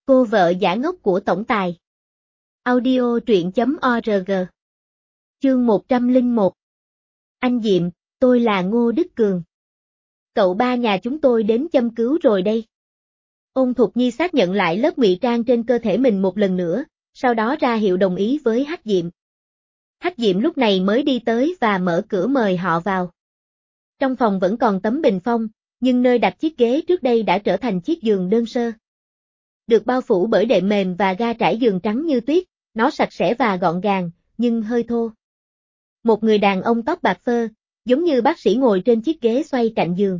Cô vợ giả ngốc của tổng tài. Audio truyện.org. Chương 101. Anh Diệm, tôi là Ngô Đức Cường. Cậu ba nhà chúng tôi đến châm cứu rồi đây. Ôn Thục Nhi xác nhận lại lớp ngụy trang trên cơ thể mình một lần nữa, sau đó ra hiệu đồng ý với Hắc Diệm. Hắc Diệm lúc này mới đi tới và mở cửa mời họ vào. Trong phòng vẫn còn tấm bình phong, nhưng nơi đặt chiếc ghế trước đây đã trở thành chiếc giường đơn sơ. Được bao phủ bởi đệm mềm và ga trải giường trắng như tuyết, nó sạch sẽ và gọn gàng, nhưng hơi thô. Một người đàn ông tóc bạc phơ, giống như bác sĩ ngồi trên chiếc ghế xoay cạnh giường.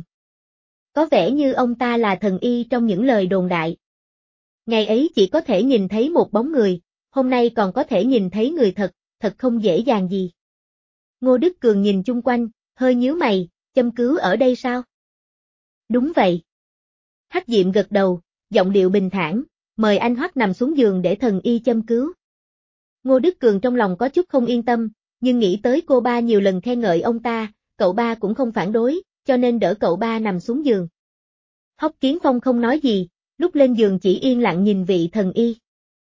Có vẻ như ông ta là thần y trong những lời đồn đại. Ngày ấy chỉ có thể nhìn thấy một bóng người, hôm nay còn có thể nhìn thấy người thật, thật không dễ dàng gì. Ngô Đức Cường nhìn chung quanh, hơi nhíu mày, châm cứu ở đây sao? Đúng vậy. Hắc Diệm gật đầu, giọng điệu bình thản, mời anh Hoắc nằm xuống giường để thần y châm cứu. Ngô Đức Cường trong lòng có chút không yên tâm, nhưng nghĩ tới cô ba nhiều lần khen ngợi ông ta, cậu ba cũng không phản đối, cho nên đỡ cậu ba nằm xuống giường. Hoắc Kiến Phong không nói gì, lúc lên giường chỉ yên lặng nhìn vị thần y.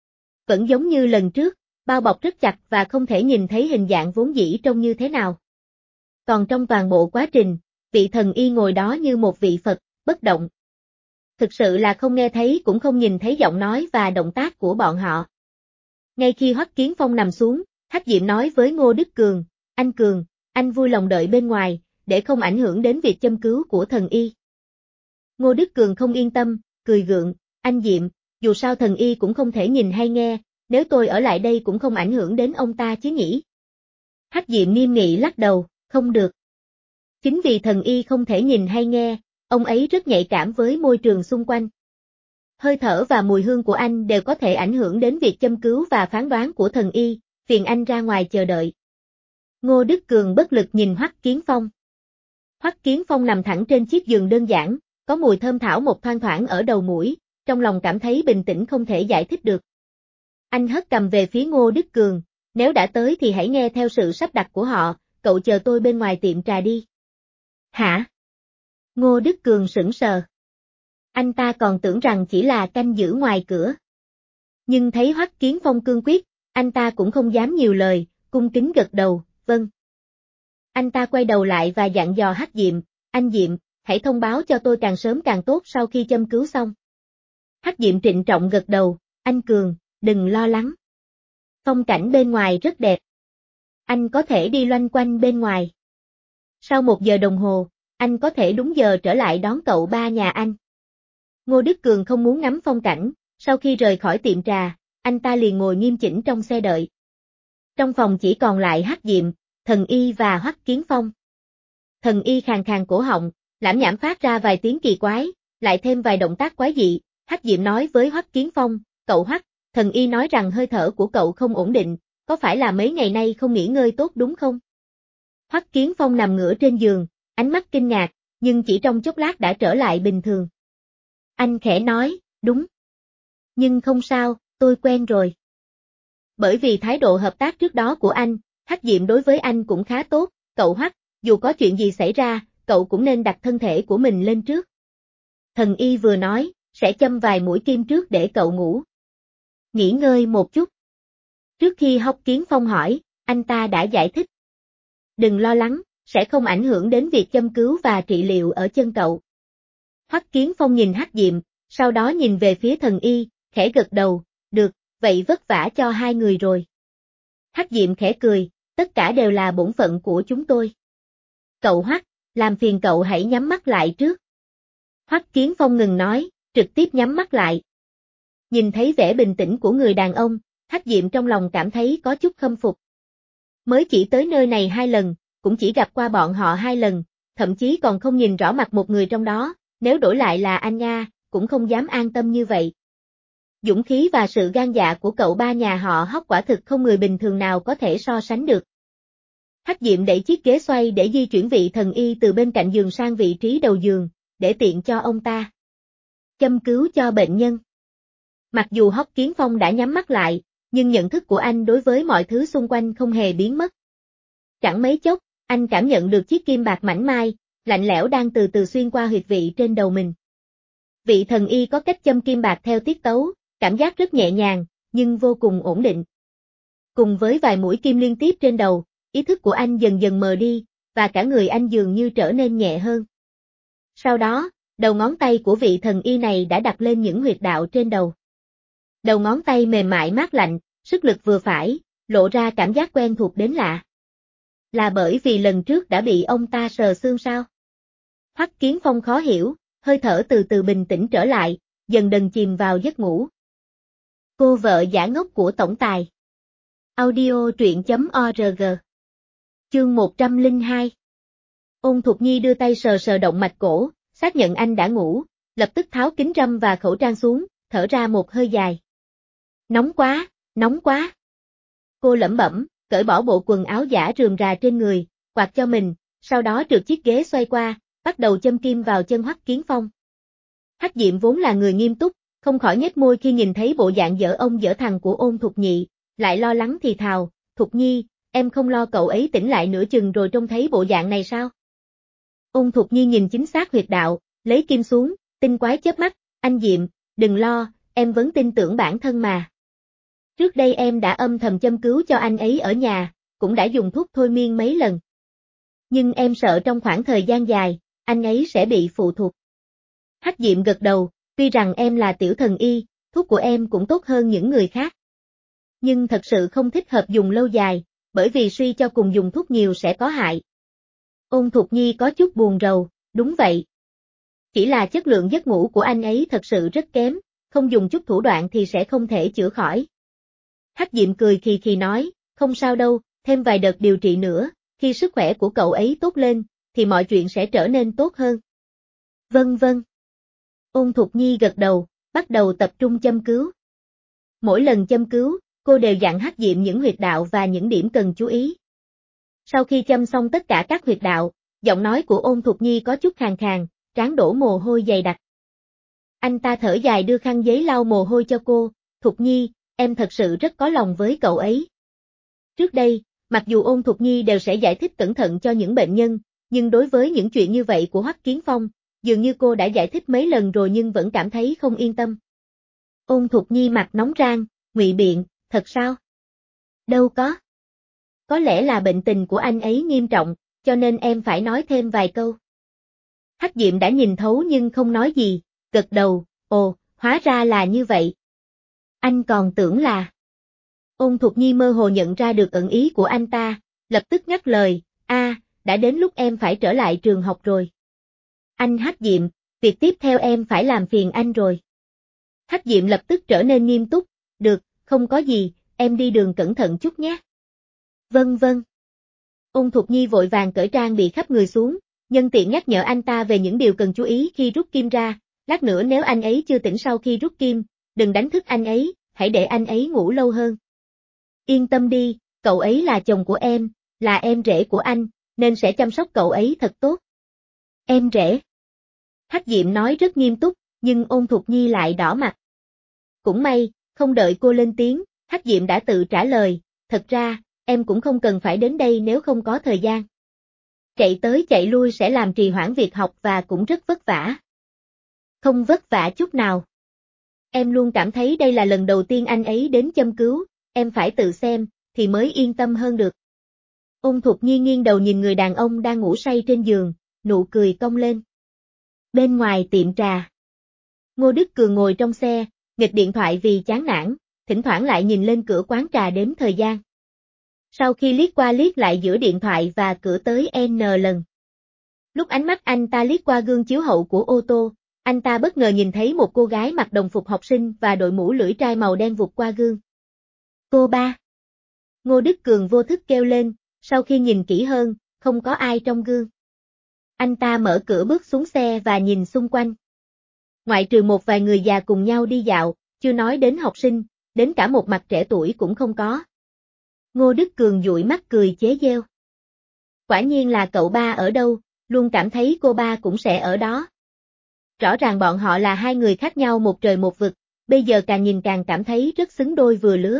Vẫn giống như lần trước, bao bọc rất chặt và không thể nhìn thấy hình dạng vốn dĩ trông như thế nào. Còn trong toàn bộ quá trình, vị thần y ngồi đó như một vị Phật, bất động. Thực sự là không nghe thấy cũng không nhìn thấy giọng nói và động tác của bọn họ. Ngay khi Hoắc Kiến Phong nằm xuống, Hắc Diệm nói với Ngô Đức Cường, anh Cường, anh vui lòng đợi bên ngoài, để không ảnh hưởng đến việc châm cứu của thần y. Ngô Đức Cường không yên tâm, cười gượng, anh Diệm, dù sao thần y cũng không thể nhìn hay nghe, nếu tôi ở lại đây cũng không ảnh hưởng đến ông ta chứ nhỉ. Hắc Diệm nghiêm nghị lắc đầu, không được. Chính vì thần y không thể nhìn hay nghe, ông ấy rất nhạy cảm với môi trường xung quanh. Hơi thở và mùi hương của anh đều có thể ảnh hưởng đến việc châm cứu và phán đoán của thần y, phiền anh ra ngoài chờ đợi. Ngô Đức Cường bất lực nhìn Hoắc Kiến Phong. Hoắc Kiến Phong nằm thẳng trên chiếc giường đơn giản, có mùi thơm thảo một thoang thoảng ở đầu mũi, trong lòng cảm thấy bình tĩnh không thể giải thích được. Anh hất cầm về phía Ngô Đức Cường, nếu đã tới thì hãy nghe theo sự sắp đặt của họ, cậu chờ tôi bên ngoài tiệm trà đi. Hả? Ngô Đức Cường sững sờ. Anh ta còn tưởng rằng chỉ là canh giữ ngoài cửa. Nhưng thấy Hoắc Kiến Phong cương quyết, anh ta cũng không dám nhiều lời, cung kính gật đầu, vâng. Anh ta quay đầu lại và dặn dò Hắc Diệm, anh Diệm, hãy thông báo cho tôi càng sớm càng tốt sau khi châm cứu xong. Hắc Diệm trịnh trọng gật đầu, anh Cường, đừng lo lắng. Phong cảnh bên ngoài rất đẹp. Anh có thể đi loanh quanh bên ngoài. Sau 1 giờ đồng hồ, anh có thể đúng giờ trở lại đón cậu ba nhà anh. Ngô Đức Cường không muốn ngắm phong cảnh, sau khi rời khỏi tiệm trà, anh ta liền ngồi nghiêm chỉnh trong xe đợi. Trong phòng chỉ còn lại Hắc Diệm, thần y và Hoắc Kiến Phong. Thần y khàn khàn cổ họng, lảm nhảm phát ra vài tiếng kỳ quái, lại thêm vài động tác quái dị. Hắc Diệm nói với Hoắc Kiến Phong, cậu Hoắc, thần y nói rằng hơi thở của cậu không ổn định, có phải là mấy ngày nay không nghỉ ngơi tốt đúng không? Hoắc Kiến Phong nằm ngửa trên giường, ánh mắt kinh ngạc, nhưng chỉ trong chốc lát đã trở lại bình thường. Anh khẽ nói, đúng. Nhưng không sao, tôi quen rồi. Bởi vì thái độ hợp tác trước đó của anh, Hắc Diệm đối với anh cũng khá tốt, cậu Hoắc, dù có chuyện gì xảy ra, cậu cũng nên đặt thân thể của mình lên trước. Thần y vừa nói, sẽ châm vài mũi kim trước để cậu ngủ. Nghỉ ngơi một chút. Trước khi Hoắc Kiến Phong hỏi, anh ta đã giải thích. Đừng lo lắng, sẽ không ảnh hưởng đến việc châm cứu và trị liệu ở chân cậu. Hoắc Kiến Phong nhìn Hắc Diệm, sau đó nhìn về phía thần y, khẽ gật đầu, được, vậy vất vả cho hai người rồi. Hắc Diệm khẽ cười, tất cả đều là bổn phận của chúng tôi. Cậu Hoắc, làm phiền cậu hãy nhắm mắt lại trước. Hoắc Kiến Phong ngừng nói, trực tiếp nhắm mắt lại. Nhìn thấy vẻ bình tĩnh của người đàn ông, Hắc Diệm trong lòng cảm thấy có chút khâm phục. Mới chỉ tới nơi này 2 lần, cũng chỉ gặp qua bọn họ 2 lần, thậm chí còn không nhìn rõ mặt một người trong đó, nếu đổi lại là anh nha, cũng không dám an tâm như vậy. Dũng khí và sự gan dạ của cậu ba nhà họ Hoắc quả thực không người bình thường nào có thể so sánh được. Hắc Diệm đẩy chiếc ghế xoay để di chuyển vị thần y từ bên cạnh giường sang vị trí đầu giường, để tiện cho ông ta châm cứu cho bệnh nhân. Mặc dù Hoắc Kiến Phong đã nhắm mắt lại, nhưng nhận thức của anh đối với mọi thứ xung quanh không hề biến mất. Chẳng mấy chốc, anh cảm nhận được chiếc kim bạc mảnh mai, lạnh lẽo đang từ từ xuyên qua huyệt vị trên đầu mình. Vị thần y có cách châm kim bạc theo tiết tấu, cảm giác rất nhẹ nhàng, nhưng vô cùng ổn định. Cùng với vài mũi kim liên tiếp trên đầu, ý thức của anh dần dần mờ đi, và cả người anh dường như trở nên nhẹ hơn. Sau đó, đầu ngón tay của vị thần y này đã đặt lên những huyệt đạo trên đầu. Đầu ngón tay mềm mại mát lạnh, sức lực vừa phải, lộ ra cảm giác quen thuộc đến lạ. Là bởi vì lần trước đã bị ông ta sờ xương sao? Hoắc Kiến Phong khó hiểu, hơi thở từ từ bình tĩnh trở lại, dần dần chìm vào giấc ngủ. Cô vợ giả ngốc của tổng tài. Audio truyện.org. Chương 102. Ôn Thục Nhi đưa tay sờ sờ động mạch cổ, xác nhận anh đã ngủ, lập tức tháo kính râm và khẩu trang xuống, thở ra một hơi dài. Nóng quá, nóng quá. Cô lẩm bẩm, cởi bỏ bộ quần áo giả rườm rà trên người, quạt cho mình, sau đó trượt chiếc ghế xoay qua, bắt đầu châm kim vào chân Hoắc Kiến Phong. Hắc Diệm vốn là người nghiêm túc, không khỏi nhếch môi khi nhìn thấy bộ dạng dở ông dở thằng của Ôn Thục Nhị, lại lo lắng thì thào, Thục Nhi, em không lo cậu ấy tỉnh lại nửa chừng rồi trông thấy bộ dạng này sao? Ôn Thục Nhi nhìn chính xác huyệt đạo, lấy kim xuống, tinh quái chớp mắt, anh Diệm, đừng lo, em vẫn tin tưởng bản thân mà. Trước đây em đã âm thầm châm cứu cho anh ấy ở nhà, cũng đã dùng thuốc thôi miên mấy lần. Nhưng em sợ trong khoảng thời gian dài, anh ấy sẽ bị phụ thuộc. Hắc Diệm gật đầu, tuy rằng em là tiểu thần y, thuốc của em cũng tốt hơn những người khác. Nhưng thật sự không thích hợp dùng lâu dài, bởi vì suy cho cùng dùng thuốc nhiều sẽ có hại. Ôn Thục Nhi có chút buồn rầu, đúng vậy. Chỉ là chất lượng giấc ngủ của anh ấy thật sự rất kém, không dùng chút thủ đoạn thì sẽ không thể chữa khỏi. Hắc Diệm cười khì khì nói, không sao đâu, thêm vài đợt điều trị nữa, khi sức khỏe của cậu ấy tốt lên, thì mọi chuyện sẽ trở nên tốt hơn. Vâng vâng. Ôn Thục Nhi gật đầu, bắt đầu tập trung châm cứu. Mỗi lần châm cứu, cô đều dặn Hắc Diệm những huyệt đạo và những điểm cần chú ý. Sau khi châm xong tất cả các huyệt đạo, giọng nói của Ôn Thục Nhi có chút khàn khàn, trán đổ mồ hôi dày đặc. Anh ta thở dài đưa khăn giấy lau mồ hôi cho cô, Thục Nhi, em thật sự rất có lòng với cậu ấy. Trước đây, mặc dù Ôn Thục Nhi đều sẽ giải thích cẩn thận cho những bệnh nhân, nhưng đối với những chuyện như vậy của Hoắc Kiến Phong, dường như cô đã giải thích mấy lần rồi nhưng vẫn cảm thấy không yên tâm. Ôn Thục Nhi mặt nóng rang, ngụy biện, thật sao? Đâu có. Có lẽ là bệnh tình của anh ấy nghiêm trọng, cho nên em phải nói thêm vài câu. Hắc Diệm đã nhìn thấu nhưng không nói gì, gật đầu, ồ, hóa ra là như vậy. Anh còn tưởng là... Ôn Thục Nhi mơ hồ nhận ra được ẩn ý của anh ta, lập tức ngắt lời, đã đến lúc em phải trở lại trường học rồi. Anh Hắc Diệm, việc tiếp theo em phải làm phiền anh rồi. Hắc Diệm lập tức trở nên nghiêm túc, được, không có gì, em đi đường cẩn thận chút nhé. Vâng vâng. Ôn Thục Nhi vội vàng cởi trang bị khắp người xuống, nhân tiện nhắc nhở anh ta về những điều cần chú ý khi rút kim ra, lát nữa nếu anh ấy chưa tỉnh sau khi rút kim, đừng đánh thức anh ấy, hãy để anh ấy ngủ lâu hơn. Yên tâm đi, cậu ấy là chồng của em, là em rể của anh, nên sẽ chăm sóc cậu ấy thật tốt. Em rể. Hắc Diệm nói rất nghiêm túc, nhưng Ôn Thục Nhi lại đỏ mặt. Cũng may, không đợi cô lên tiếng, Hắc Diệm đã tự trả lời, thật ra, em cũng không cần phải đến đây nếu không có thời gian. Chạy tới chạy lui sẽ làm trì hoãn việc học và cũng rất vất vả. Không vất vả chút nào. Em luôn cảm thấy đây là lần đầu tiên anh ấy đến châm cứu, em phải tự xem, thì mới yên tâm hơn được. Ôn Thục Nhi nghiêng đầu nhìn người đàn ông đang ngủ say trên giường, nụ cười cong lên. Bên ngoài tiệm trà. Ngô Đức Cường ngồi trong xe, nghịch điện thoại vì chán nản, thỉnh thoảng lại nhìn lên cửa quán trà đếm thời gian. Sau khi liếc qua liếc lại giữa điện thoại và cửa tới N lần. Lúc ánh mắt anh ta liếc qua gương chiếu hậu của ô tô, anh ta bất ngờ nhìn thấy một cô gái mặc đồng phục học sinh và đội mũ lưỡi trai màu đen vụt qua gương. Cô ba. Ngô Đức Cường vô thức kêu lên, sau khi nhìn kỹ hơn, không có ai trong gương. Anh ta mở cửa bước xuống xe và nhìn xung quanh. Ngoại trừ một vài người già cùng nhau đi dạo, chưa nói đến học sinh, đến cả một mặt trẻ tuổi cũng không có. Ngô Đức Cường dụi mắt cười chế giễu. Quả nhiên là cậu ba ở đâu, luôn cảm thấy cô ba cũng sẽ ở đó. Rõ ràng bọn họ là hai người khác nhau một trời một vực, bây giờ càng nhìn càng cảm thấy rất xứng đôi vừa lứa.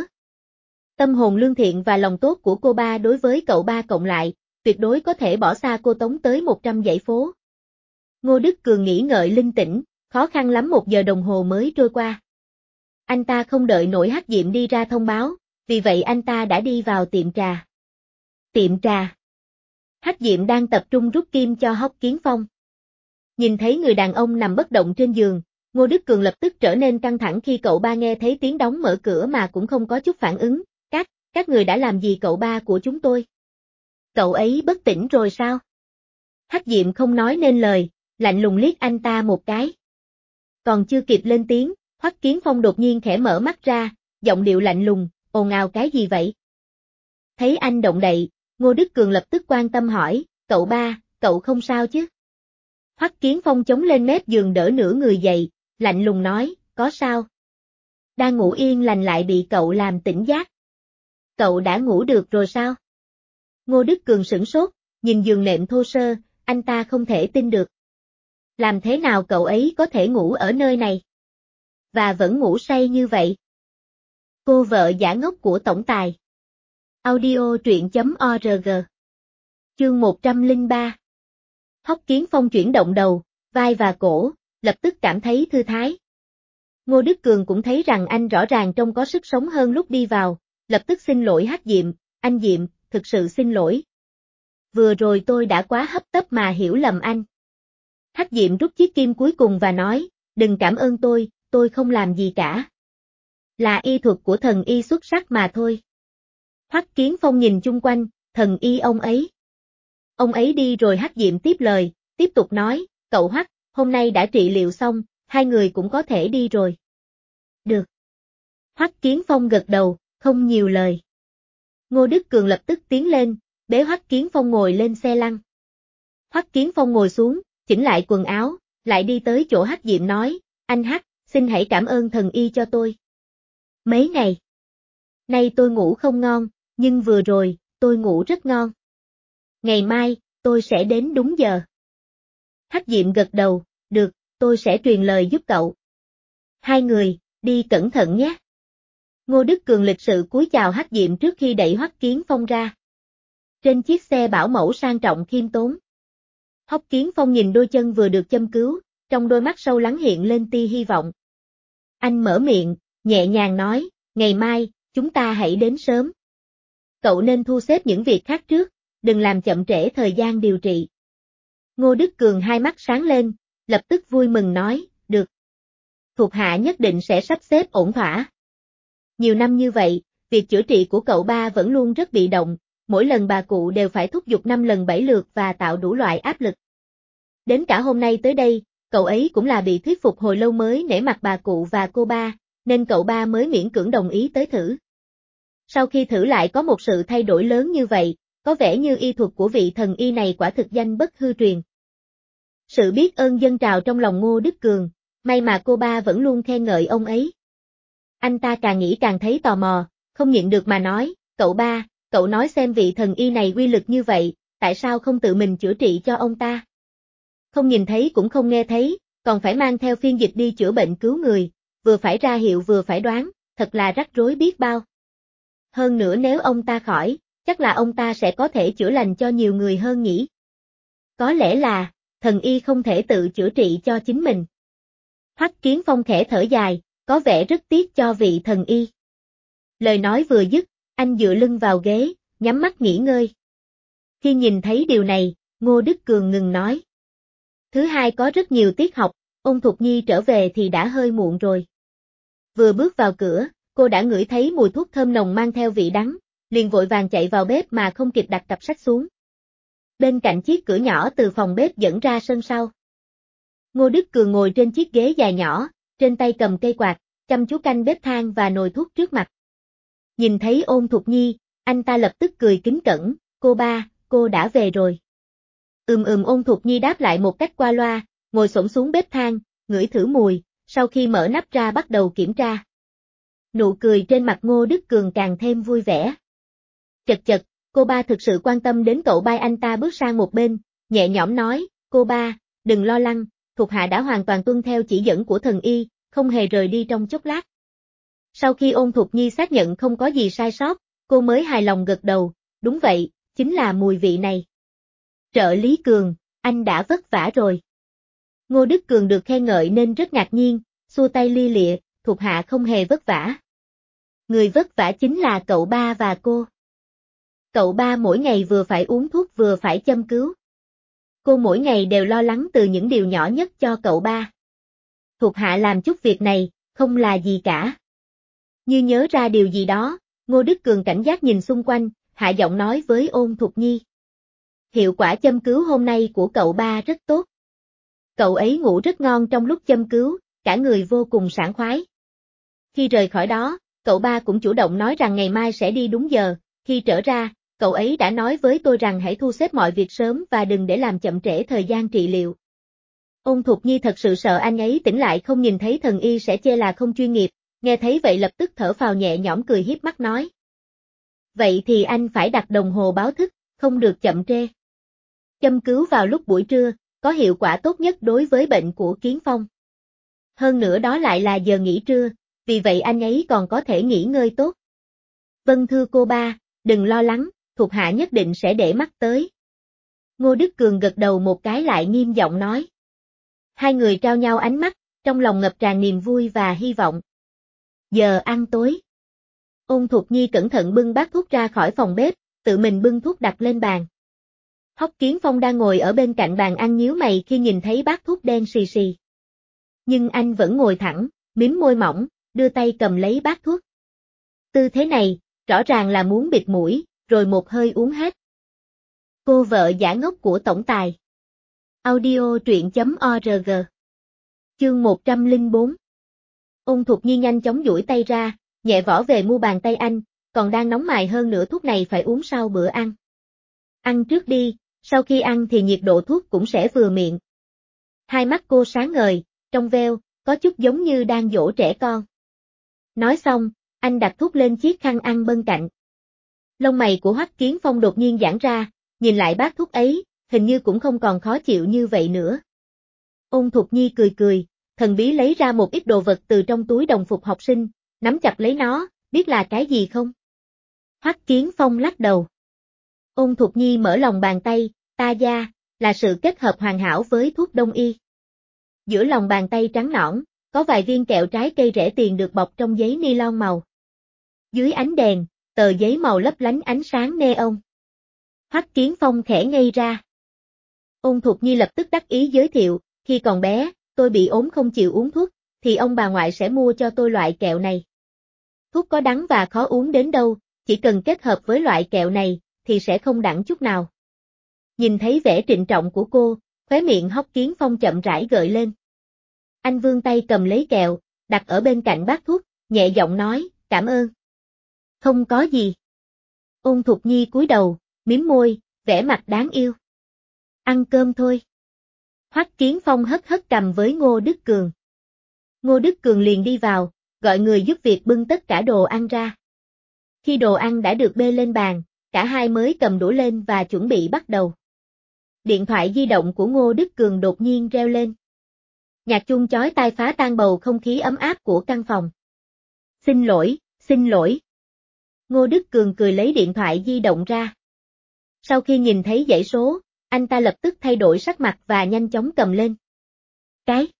Tâm hồn lương thiện và lòng tốt của cô ba đối với cậu ba cộng lại, tuyệt đối có thể bỏ xa cô Tống tới 100 dãy phố. Ngô Đức Cường nghĩ ngợi linh tĩnh, khó khăn lắm 1 giờ đồng hồ mới trôi qua. Anh ta không đợi nổi Hắc Diệm đi ra thông báo, vì vậy anh ta đã đi vào tiệm trà. Tiệm trà. Hắc Diệm đang tập trung rút kim cho Hoắc Kiến Phong. Nhìn thấy người đàn ông nằm bất động trên giường, Ngô Đức Cường lập tức trở nên căng thẳng khi cậu ba nghe thấy tiếng đóng mở cửa mà cũng không có chút phản ứng. Các người đã làm gì cậu ba của chúng tôi? Cậu ấy bất tỉnh rồi sao? Hắc Diệm không nói nên lời, lạnh lùng liếc anh ta một cái. Còn chưa kịp lên tiếng, Hoắc Kiến Phong đột nhiên khẽ mở mắt ra, giọng điệu lạnh lùng, ồn ào cái gì vậy? Thấy anh động đậy, Ngô Đức Cường lập tức quan tâm hỏi, cậu ba, cậu không sao chứ? Hoắc Kiến Phong chống lên mép giường đỡ nửa người dậy, lạnh lùng nói, có sao? Đang ngủ yên lành lại bị cậu làm tỉnh giấc. Cậu đã ngủ được rồi sao? Ngô Đức Cường sửng sốt, nhìn giường nệm thô sơ, anh ta không thể tin được. Làm thế nào cậu ấy có thể ngủ ở nơi này? Và vẫn ngủ say như vậy? Cô vợ giả ngốc của tổng tài. Audio truyện.org. Chương 103. Hoắc Kiến Phong chuyển động đầu, vai và cổ, lập tức cảm thấy thư thái. Ngô Đức Cường cũng thấy rằng anh rõ ràng trông có sức sống hơn lúc đi vào, lập tức xin lỗi Hắc Diệm, anh Diệm, thực sự xin lỗi. Vừa rồi tôi đã quá hấp tấp mà hiểu lầm anh. Hắc Diệm rút chiếc kim cuối cùng và nói, đừng cảm ơn tôi không làm gì cả. Là y thuật của thần y xuất sắc mà thôi. Hoắc Kiến Phong nhìn chung quanh, thần y ông ấy. Ông ấy đi rồi. Hắc Diệm tiếp lời, tiếp tục nói, cậu Hoắc, hôm nay đã trị liệu xong, hai người cũng có thể đi rồi. Được. Hoắc Kiến Phong gật đầu, không nhiều lời. Ngô Đức Cường lập tức tiến lên, bế Hoắc Kiến Phong ngồi lên xe lăn. Hoắc Kiến Phong ngồi xuống, chỉnh lại quần áo, lại đi tới chỗ Hắc Diệm nói, anh Hắc, xin hãy cảm ơn thần y cho tôi. Mấy ngày nay tôi ngủ không ngon, nhưng vừa rồi, tôi ngủ rất ngon. Ngày mai, tôi sẽ đến đúng giờ. Hắc Diệm gật đầu, được, tôi sẽ truyền lời giúp cậu. Hai người, đi cẩn thận nhé. Ngô Đức Cường lịch sự cúi chào Hắc Diệm trước khi đẩy Hoắc Kiến Phong ra. Trên chiếc xe bảo mẫu sang trọng khiêm tốn. Hoắc Kiến Phong nhìn đôi chân vừa được châm cứu, trong đôi mắt sâu lắng hiện lên tia hy vọng. Anh mở miệng, nhẹ nhàng nói, ngày mai, chúng ta hãy đến sớm. Cậu nên thu xếp những việc khác trước, đừng làm chậm trễ thời gian điều trị. Ngô Đức Cường hai mắt sáng lên, lập tức vui mừng nói, được. Thuộc hạ nhất định sẽ sắp xếp ổn thỏa. Nhiều năm như vậy, việc chữa trị của cậu ba vẫn luôn rất bị động, mỗi lần bà cụ đều phải thúc giục 5 lần 7 lượt và tạo đủ loại áp lực. Đến cả hôm nay tới đây, cậu ấy cũng là bị thuyết phục hồi lâu mới nể mặt bà cụ và cô ba, nên cậu ba mới miễn cưỡng đồng ý tới thử. Sau khi thử lại có một sự thay đổi lớn như vậy, có vẻ như y thuật của vị thần y này quả thực danh bất hư truyền. Sự biết ơn dâng trào trong lòng Ngô Đức Cường, may mà cô ba vẫn luôn khen ngợi ông ấy. Anh ta càng nghĩ càng thấy tò mò, không nhịn được mà nói, cậu ba, cậu nói xem vị thần y này uy lực như vậy, tại sao không tự mình chữa trị cho ông ta? Không nhìn thấy cũng không nghe thấy, còn phải mang theo phiên dịch đi chữa bệnh cứu người, vừa phải ra hiệu vừa phải đoán, thật là rắc rối biết bao. Hơn nữa nếu ông ta khỏi, chắc là ông ta sẽ có thể chữa lành cho nhiều người hơn nhỉ? Có lẽ là, thần y không thể tự chữa trị cho chính mình. Hoắc Kiến Phong khẽ thở dài, có vẻ rất tiếc cho vị thần y. Lời nói vừa dứt, anh dựa lưng vào ghế, nhắm mắt nghỉ ngơi. Khi nhìn thấy điều này, Ngô Đức Cường ngừng nói. Thứ hai có rất nhiều tiết học, Ôn Thục Nhi trở về thì đã hơi muộn rồi. Vừa bước vào cửa, cô đã ngửi thấy mùi thuốc thơm nồng mang theo vị đắng, liền vội vàng chạy vào bếp mà không kịp đặt cặp sách xuống. Bên cạnh chiếc cửa nhỏ từ phòng bếp dẫn ra sân sau. Ngô Đức Cường ngồi trên chiếc ghế dài nhỏ, trên tay cầm cây quạt, chăm chú canh bếp than và nồi thuốc trước mặt. Nhìn thấy Ôn Thục Nhi, anh ta lập tức cười kính cẩn, cô ba, cô đã về rồi. Ôn Thục Nhi đáp lại một cách qua loa, ngồi xổm xuống bếp than, ngửi thử mùi, sau khi mở nắp ra bắt đầu kiểm tra. Nụ cười trên mặt Ngô Đức Cường càng thêm vui vẻ. Chật chật, cô ba thực sự quan tâm đến cậu ba. Anh ta bước sang một bên, nhẹ nhõm nói, cô ba, đừng lo lắng, thuộc hạ đã hoàn toàn tuân theo chỉ dẫn của thần y, không hề rời đi trong chốc lát. Sau khi Ôn Thục Nhi xác nhận không có gì sai sót, cô mới hài lòng gật đầu, đúng vậy, chính là mùi vị này. Trợ lý Cường, anh đã vất vả rồi. Ngô Đức Cường được khen ngợi nên rất ngạc nhiên, xua tay lia lịa, thuộc hạ không hề vất vả. Người vất vả chính là cậu ba và cô. Cậu ba mỗi ngày vừa phải uống thuốc vừa phải châm cứu. Cô mỗi ngày đều lo lắng từ những điều nhỏ nhất cho cậu ba. Thuộc hạ làm chút việc này, không là gì cả. Như nhớ ra điều gì đó, Ngô Đức Cường cảnh giác nhìn xung quanh, hạ giọng nói với Ôn Thục Nhi. Hiệu quả châm cứu hôm nay của cậu ba rất tốt. Cậu ấy ngủ rất ngon trong lúc châm cứu, cả người vô cùng sảng khoái. Khi rời khỏi đó, cậu ba cũng chủ động nói rằng ngày mai sẽ đi đúng giờ, khi trở ra, cậu ấy đã nói với tôi rằng hãy thu xếp mọi việc sớm và đừng để làm chậm trễ thời gian trị liệu. Ôn Thục Nhi thật sự sợ anh ấy tỉnh lại không nhìn thấy thần y sẽ chê là không chuyên nghiệp, nghe thấy vậy lập tức thở phào nhẹ nhõm cười hiếp mắt nói. Vậy thì anh phải đặt đồng hồ báo thức, không được chậm trễ. Châm cứu vào lúc buổi trưa, có hiệu quả tốt nhất đối với bệnh của Kiến Phong. Hơn nữa đó lại là giờ nghỉ trưa, vì vậy anh ấy còn có thể nghỉ ngơi tốt. Vâng thưa cô ba, đừng lo lắng, thuộc hạ nhất định sẽ để mắt tới. Ngô Đức Cường gật đầu một cái lại nghiêm giọng nói. Hai người trao nhau ánh mắt, trong lòng ngập tràn niềm vui và hy vọng. Giờ ăn tối. Ôn Thục Nhi cẩn thận bưng bát thuốc ra khỏi phòng bếp, tự mình bưng thuốc đặt lên bàn. Hoắc Kiến Phong đang ngồi ở bên cạnh bàn ăn nhíu mày khi nhìn thấy bát thuốc đen xì xì. Nhưng anh vẫn ngồi thẳng, mím môi mỏng, đưa tay cầm lấy bát thuốc. Tư thế này, rõ ràng là muốn bịt mũi, rồi một hơi uống hết. Cô vợ giả ngốc của tổng tài. Audio truyện.org. Chương 104. Ôn Thục Nhi nhanh chóng duỗi tay ra, nhẹ võ về mu bàn tay anh, còn đang nóng mài hơn nữa thuốc này phải uống sau bữa ăn. Ăn trước đi, sau khi ăn thì nhiệt độ thuốc cũng sẽ vừa miệng. Hai mắt cô sáng ngời, trong veo, có chút giống như đang dỗ trẻ con. Nói xong, anh đặt thuốc lên chiếc khăn ăn bên cạnh. Lông mày của Hoắc Kiến Phong đột nhiên giãn ra, nhìn lại bát thuốc ấy, hình như cũng không còn khó chịu như vậy nữa. Ôn Thục Nhi cười cười, thần bí lấy ra một ít đồ vật từ trong túi đồng phục học sinh, nắm chặt lấy nó, biết là cái gì không? Hoắc Kiến Phong lắc đầu. Ôn Thục Nhi mở lòng bàn tay, ta da, là sự kết hợp hoàn hảo với thuốc đông y. Giữa lòng bàn tay trắng nõn, có vài viên kẹo trái cây rẻ tiền được bọc trong giấy ni lông màu. Dưới ánh đèn, tờ giấy màu lấp lánh ánh sáng neon. Hoắc Kiến Phong khẽ ngây ra. Ôn Thục Nhi lập tức đắc ý giới thiệu, khi còn bé, tôi bị ốm không chịu uống thuốc, thì ông bà ngoại sẽ mua cho tôi loại kẹo này. Thuốc có đắng và khó uống đến đâu, chỉ cần kết hợp với loại kẹo này, thì sẽ không đắng chút nào. Nhìn thấy vẻ trịnh trọng của cô, khóe miệng Hoắc Kiến Phong chậm rãi gợi lên. Anh vươn tay cầm lấy kẹo, đặt ở bên cạnh bát thuốc, nhẹ giọng nói, cảm ơn. Không có gì. Ôn Thục Nhi cúi đầu, mím môi, vẻ mặt đáng yêu. Ăn cơm thôi. Hoắc Kiến Phong hất hất cằm với Ngô Đức Cường. Ngô Đức Cường liền đi vào, gọi người giúp việc bưng tất cả đồ ăn ra. Khi đồ ăn đã được bê lên bàn, cả hai mới cầm đũa lên và chuẩn bị bắt đầu. Điện thoại di động của Ngô Đức Cường đột nhiên reo lên. Nhạc chuông chói tai phá tan bầu không khí ấm áp của căn phòng. Xin lỗi, xin lỗi. Ngô Đức Cường cười lấy điện thoại di động ra. Sau khi nhìn thấy dãy số, anh ta lập tức thay đổi sắc mặt và nhanh chóng cầm lên. Cái?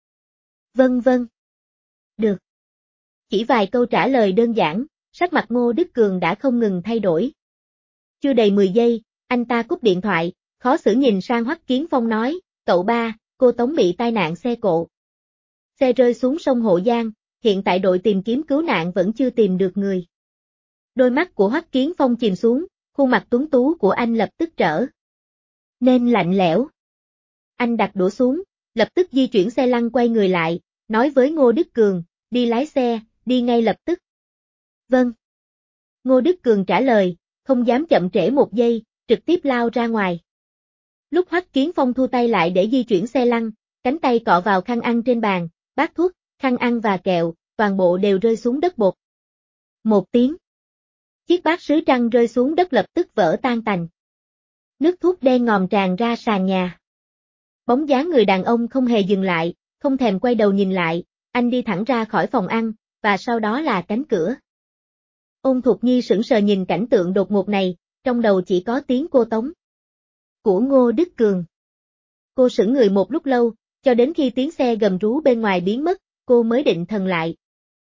Vâng vâng. Được. Chỉ vài câu trả lời đơn giản, sắc mặt Ngô Đức Cường đã không ngừng thay đổi. Chưa đầy 10 giây, anh ta cúp điện thoại, khó xử nhìn sang Hoắc Kiến Phong nói, cậu ba, cô Tống bị tai nạn xe cộ. Xe rơi xuống sông Hộ Giang, hiện tại đội tìm kiếm cứu nạn vẫn chưa tìm được người. Đôi mắt của Hoắc Kiến Phong chìm xuống, khuôn mặt tuấn tú của anh lập tức trở nên lạnh lẽo. Anh đặt đũa xuống, lập tức di chuyển xe lăn quay người lại, nói với Ngô Đức Cường, đi lái xe, đi ngay lập tức. Vâng. Ngô Đức Cường trả lời, không dám chậm trễ một giây, trực tiếp lao ra ngoài. Lúc Hoắc Kiến Phong thu tay lại để di chuyển xe lăn, cánh tay cọ vào khăn ăn trên bàn, bát thuốc, khăn ăn và kẹo, toàn bộ đều rơi xuống đất bột. Một tiếng. Chiếc bát sứ trăng rơi xuống đất lập tức vỡ tan tành. Nước thuốc đen ngòm tràn ra sàn nhà. Bóng dáng người đàn ông không hề dừng lại, không thèm quay đầu nhìn lại, anh đi thẳng ra khỏi phòng ăn, và sau đó là cánh cửa. Ôn Thục Nhi sững sờ nhìn cảnh tượng đột ngột này, trong đầu chỉ có tiếng cô Tống của Ngô Đức Cường. Cô sững người một lúc lâu, cho đến khi tiếng xe gầm rú bên ngoài biến mất, cô mới định thần lại.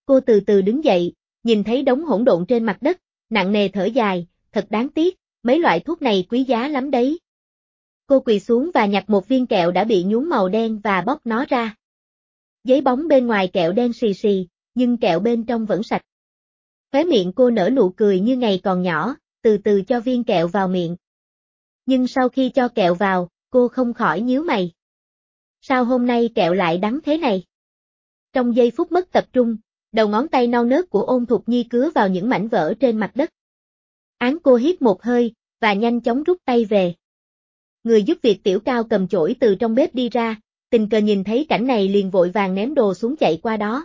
Cô từ từ đứng dậy, nhìn thấy đống hỗn độn trên mặt đất, nặng nề thở dài, thật đáng tiếc, mấy loại thuốc này quý giá lắm đấy. Cô quỳ xuống và nhặt một viên kẹo đã bị nhuốm màu đen và bóc nó ra. Giấy bóng bên ngoài kẹo đen xì xì, nhưng kẹo bên trong vẫn sạch. Khóe miệng cô nở nụ cười như ngày còn nhỏ, từ từ cho viên kẹo vào miệng. Nhưng sau khi cho kẹo vào, cô không khỏi nhíu mày. Sao hôm nay kẹo lại đắng thế này? Trong giây phút mất tập trung, đầu ngón tay non nớt của Ôn Thục Nhi cứa vào những mảnh vỡ trên mặt đất. Cô hít một hơi, và nhanh chóng rút tay về. Người giúp việc Tiểu Cao cầm chổi từ trong bếp đi ra, tình cờ nhìn thấy cảnh này liền vội vàng ném đồ xuống chạy qua đó.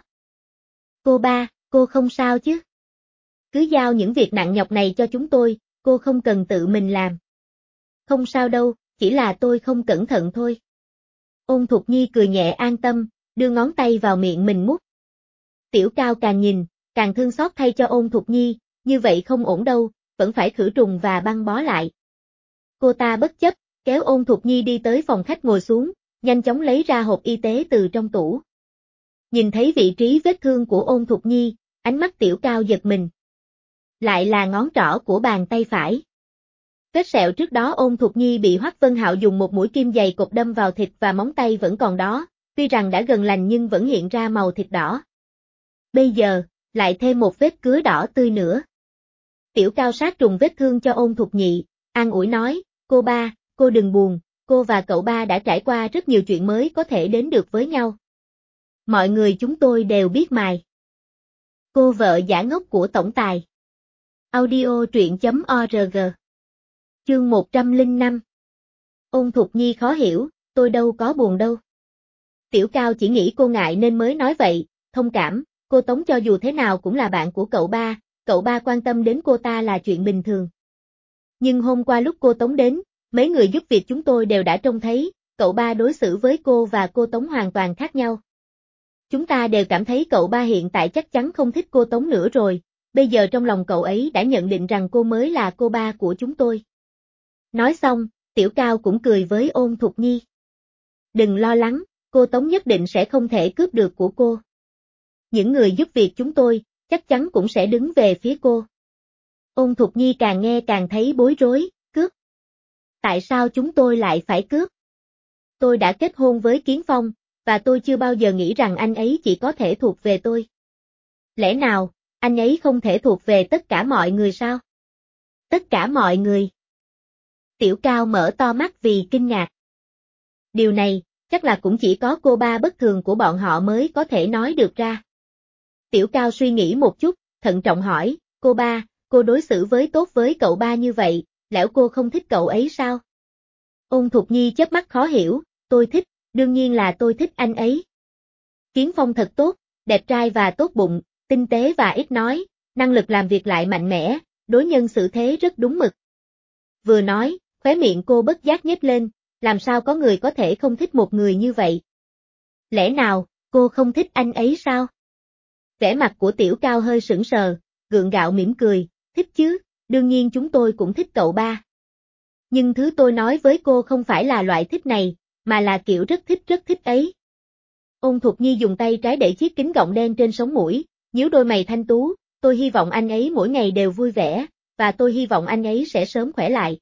Cô ba, cô không sao chứ? Cứ giao những việc nặng nhọc này cho chúng tôi, cô không cần tự mình làm. Không sao đâu, chỉ là tôi không cẩn thận thôi. Ôn Thục Nhi cười nhẹ an tâm, đưa ngón tay vào miệng mình mút. Tiểu Cao càng nhìn, càng thương xót thay cho Ôn Thục Nhi, như vậy không ổn đâu, vẫn phải khử trùng và băng bó lại. Cô ta bất chấp, kéo Ôn Thục Nhi đi tới phòng khách ngồi xuống, nhanh chóng lấy ra hộp y tế từ trong tủ. Nhìn thấy vị trí vết thương của Ôn Thục Nhi, ánh mắt Tiểu Cao giật mình. Lại là ngón trỏ của bàn tay phải. Vết sẹo trước đó Ôn Thục Nhi bị Hoắc Vân Hạo dùng một mũi kim dày cột đâm vào thịt và móng tay vẫn còn đó, tuy rằng đã gần lành nhưng vẫn hiện ra màu thịt đỏ. Bây giờ, lại thêm một vết cứa đỏ tươi nữa. Tiểu Cao sát trùng vết thương cho Ôn Thục Nhị, an ủi nói, cô ba, cô đừng buồn, cô và cậu ba đã trải qua rất nhiều chuyện mới có thể đến được với nhau. Mọi người chúng tôi đều biết mài. Cô vợ giả ngốc của tổng tài. Audio truyện.org. Chương 105. Ôn Thục Nhi khó hiểu, tôi đâu có buồn đâu. Tiểu Cao chỉ nghĩ cô ngại nên mới nói vậy, thông cảm, cô Tống cho dù thế nào cũng là bạn của cậu ba quan tâm đến cô ta là chuyện bình thường. Nhưng hôm qua lúc cô Tống đến, mấy người giúp việc chúng tôi đều đã trông thấy, cậu ba đối xử với cô và cô Tống hoàn toàn khác nhau. Chúng ta đều cảm thấy cậu ba hiện tại chắc chắn không thích cô Tống nữa rồi, bây giờ trong lòng cậu ấy đã nhận định rằng cô mới là cô ba của chúng tôi. Nói xong, Tiểu Cao cũng cười với Ôn Thục Nhi. Đừng lo lắng, cô Tống nhất định sẽ không thể cướp được của cô. Những người giúp việc chúng tôi, chắc chắn cũng sẽ đứng về phía cô. Ôn Thục Nhi càng nghe càng thấy bối rối, cướp. Tại sao chúng tôi lại phải cướp? Tôi đã kết hôn với Kiến Phong, và tôi chưa bao giờ nghĩ rằng anh ấy chỉ có thể thuộc về tôi. Lẽ nào, anh ấy không thể thuộc về tất cả mọi người sao? Tất cả mọi người. Tiểu Cao mở to mắt vì kinh ngạc. Điều này, chắc là cũng chỉ có cô ba bất thường của bọn họ mới có thể nói được ra. Tiểu Cao suy nghĩ một chút, thận trọng hỏi, cô ba, cô đối xử tốt với cậu ba như vậy, lẽ cô không thích cậu ấy sao? Ôn Thục Nhi chớp mắt khó hiểu, tôi thích, đương nhiên là tôi thích anh ấy. Kiến Phong thật tốt, đẹp trai và tốt bụng, tinh tế và ít nói, năng lực làm việc lại mạnh mẽ, đối nhân xử thế rất đúng mực. Vừa nói, khóe miệng cô bất giác nhếch lên, làm sao có người có thể không thích một người như vậy? Lẽ nào, cô không thích anh ấy sao? Vẻ mặt của Tiểu Cao hơi sững sờ, gượng gạo mỉm cười, thích chứ, đương nhiên chúng tôi cũng thích cậu ba. Nhưng thứ tôi nói với cô không phải là loại thích này, mà là kiểu rất thích ấy. Ôn Thục Nhi dùng tay trái đẩy chiếc kính gọng đen trên sống mũi, nhíu đôi mày thanh tú, tôi hy vọng anh ấy mỗi ngày đều vui vẻ, và tôi hy vọng anh ấy sẽ sớm khỏe lại.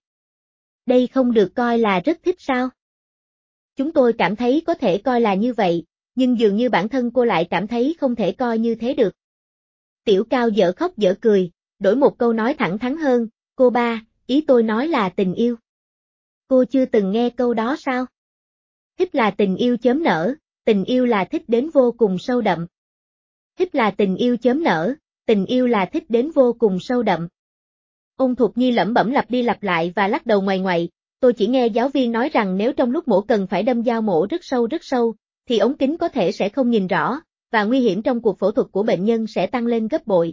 Đây không được coi là rất thích sao? Chúng tôi cảm thấy có thể coi là như vậy, nhưng dường như bản thân cô lại cảm thấy không thể coi như thế được. Tiểu Cao dở khóc dở cười, đổi một câu nói thẳng thắn hơn, cô ba, ý tôi nói là tình yêu. Cô chưa từng nghe câu đó sao? Thích là tình yêu chớm nở, tình yêu là thích đến vô cùng sâu đậm. Thích là tình yêu chớm nở, tình yêu là thích đến vô cùng sâu đậm. Ôn Thục Nhi lẩm bẩm lặp đi lặp lại và lắc đầu ngoại ngoại, tôi chỉ nghe giáo viên nói rằng nếu trong lúc mổ cần phải đâm dao mổ rất sâu, thì ống kính có thể sẽ không nhìn rõ, và nguy hiểm trong cuộc phẫu thuật của bệnh nhân sẽ tăng lên gấp bội.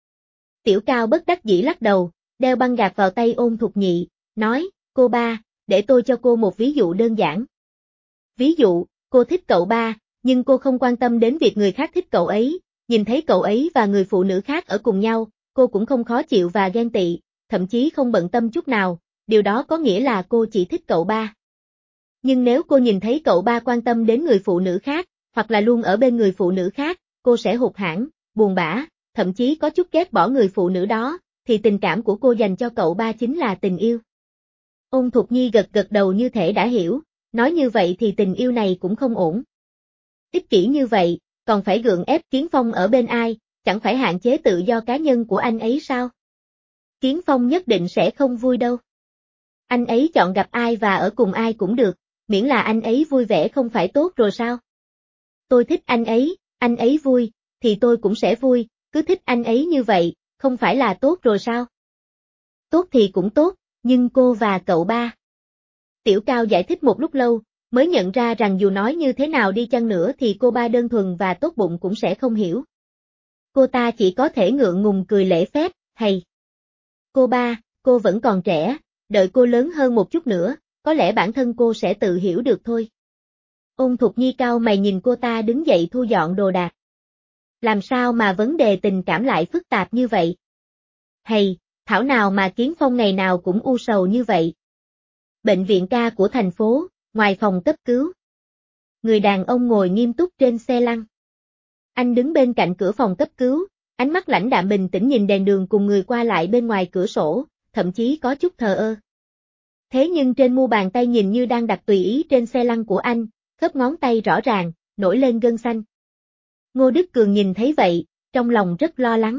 Tiểu Cao bất đắc dĩ lắc đầu, đeo băng gạc vào tay Ôn Thục Nhị, nói, cô ba, để tôi cho cô một ví dụ đơn giản. Ví dụ, cô thích cậu ba, nhưng cô không quan tâm đến việc người khác thích cậu ấy, nhìn thấy cậu ấy và người phụ nữ khác ở cùng nhau, cô cũng không khó chịu và ghen tị, thậm chí không bận tâm chút nào, điều đó có nghĩa là cô chỉ thích cậu ba. Nhưng nếu cô nhìn thấy cậu ba quan tâm đến người phụ nữ khác, hoặc là luôn ở bên người phụ nữ khác, cô sẽ hụt hẫng, buồn bã, thậm chí có chút ghét bỏ người phụ nữ đó, thì tình cảm của cô dành cho cậu ba chính là tình yêu. Ôn Thục Nhi gật gật đầu như thể đã hiểu, nói như vậy thì tình yêu này cũng không ổn. Ích kỷ như vậy, còn phải gượng ép Kiến Phong ở bên ai, chẳng phải hạn chế tự do cá nhân của anh ấy sao? Kiến Phong nhất định sẽ không vui đâu. Anh ấy chọn gặp ai và ở cùng ai cũng được, miễn là anh ấy vui vẻ không phải tốt rồi sao? Tôi thích anh ấy vui, thì tôi cũng sẽ vui, cứ thích anh ấy như vậy, không phải là tốt rồi sao? Tốt thì cũng tốt, nhưng cô và cậu ba. Tiểu Cao giải thích một lúc lâu, mới nhận ra rằng dù nói như thế nào đi chăng nữa thì cô ba đơn thuần và tốt bụng cũng sẽ không hiểu. Cô ta chỉ có thể ngượng ngùng cười lễ phép, hay. Cô ba, cô vẫn còn trẻ, đợi cô lớn hơn một chút nữa, có lẽ bản thân cô sẽ tự hiểu được thôi. Ôn Thục Nhi cau mày nhìn cô ta đứng dậy thu dọn đồ đạc. Làm sao mà vấn đề tình cảm lại phức tạp như vậy? Hay, thảo nào mà Kiến Phong ngày nào cũng u sầu như vậy? Bệnh viện ca của thành phố, ngoài phòng cấp cứu. Người đàn ông ngồi nghiêm túc trên xe lăn. Anh đứng bên cạnh cửa phòng cấp cứu, ánh mắt lãnh đạm bình tĩnh nhìn đèn đường cùng người qua lại bên ngoài cửa sổ, thậm chí có chút thờ ơ. Thế nhưng trên mu bàn tay nhìn như đang đặt tùy ý trên xe lăn của anh, khớp ngón tay rõ ràng, nổi lên gân xanh. Ngô Đức Cường nhìn thấy vậy, trong lòng rất lo lắng.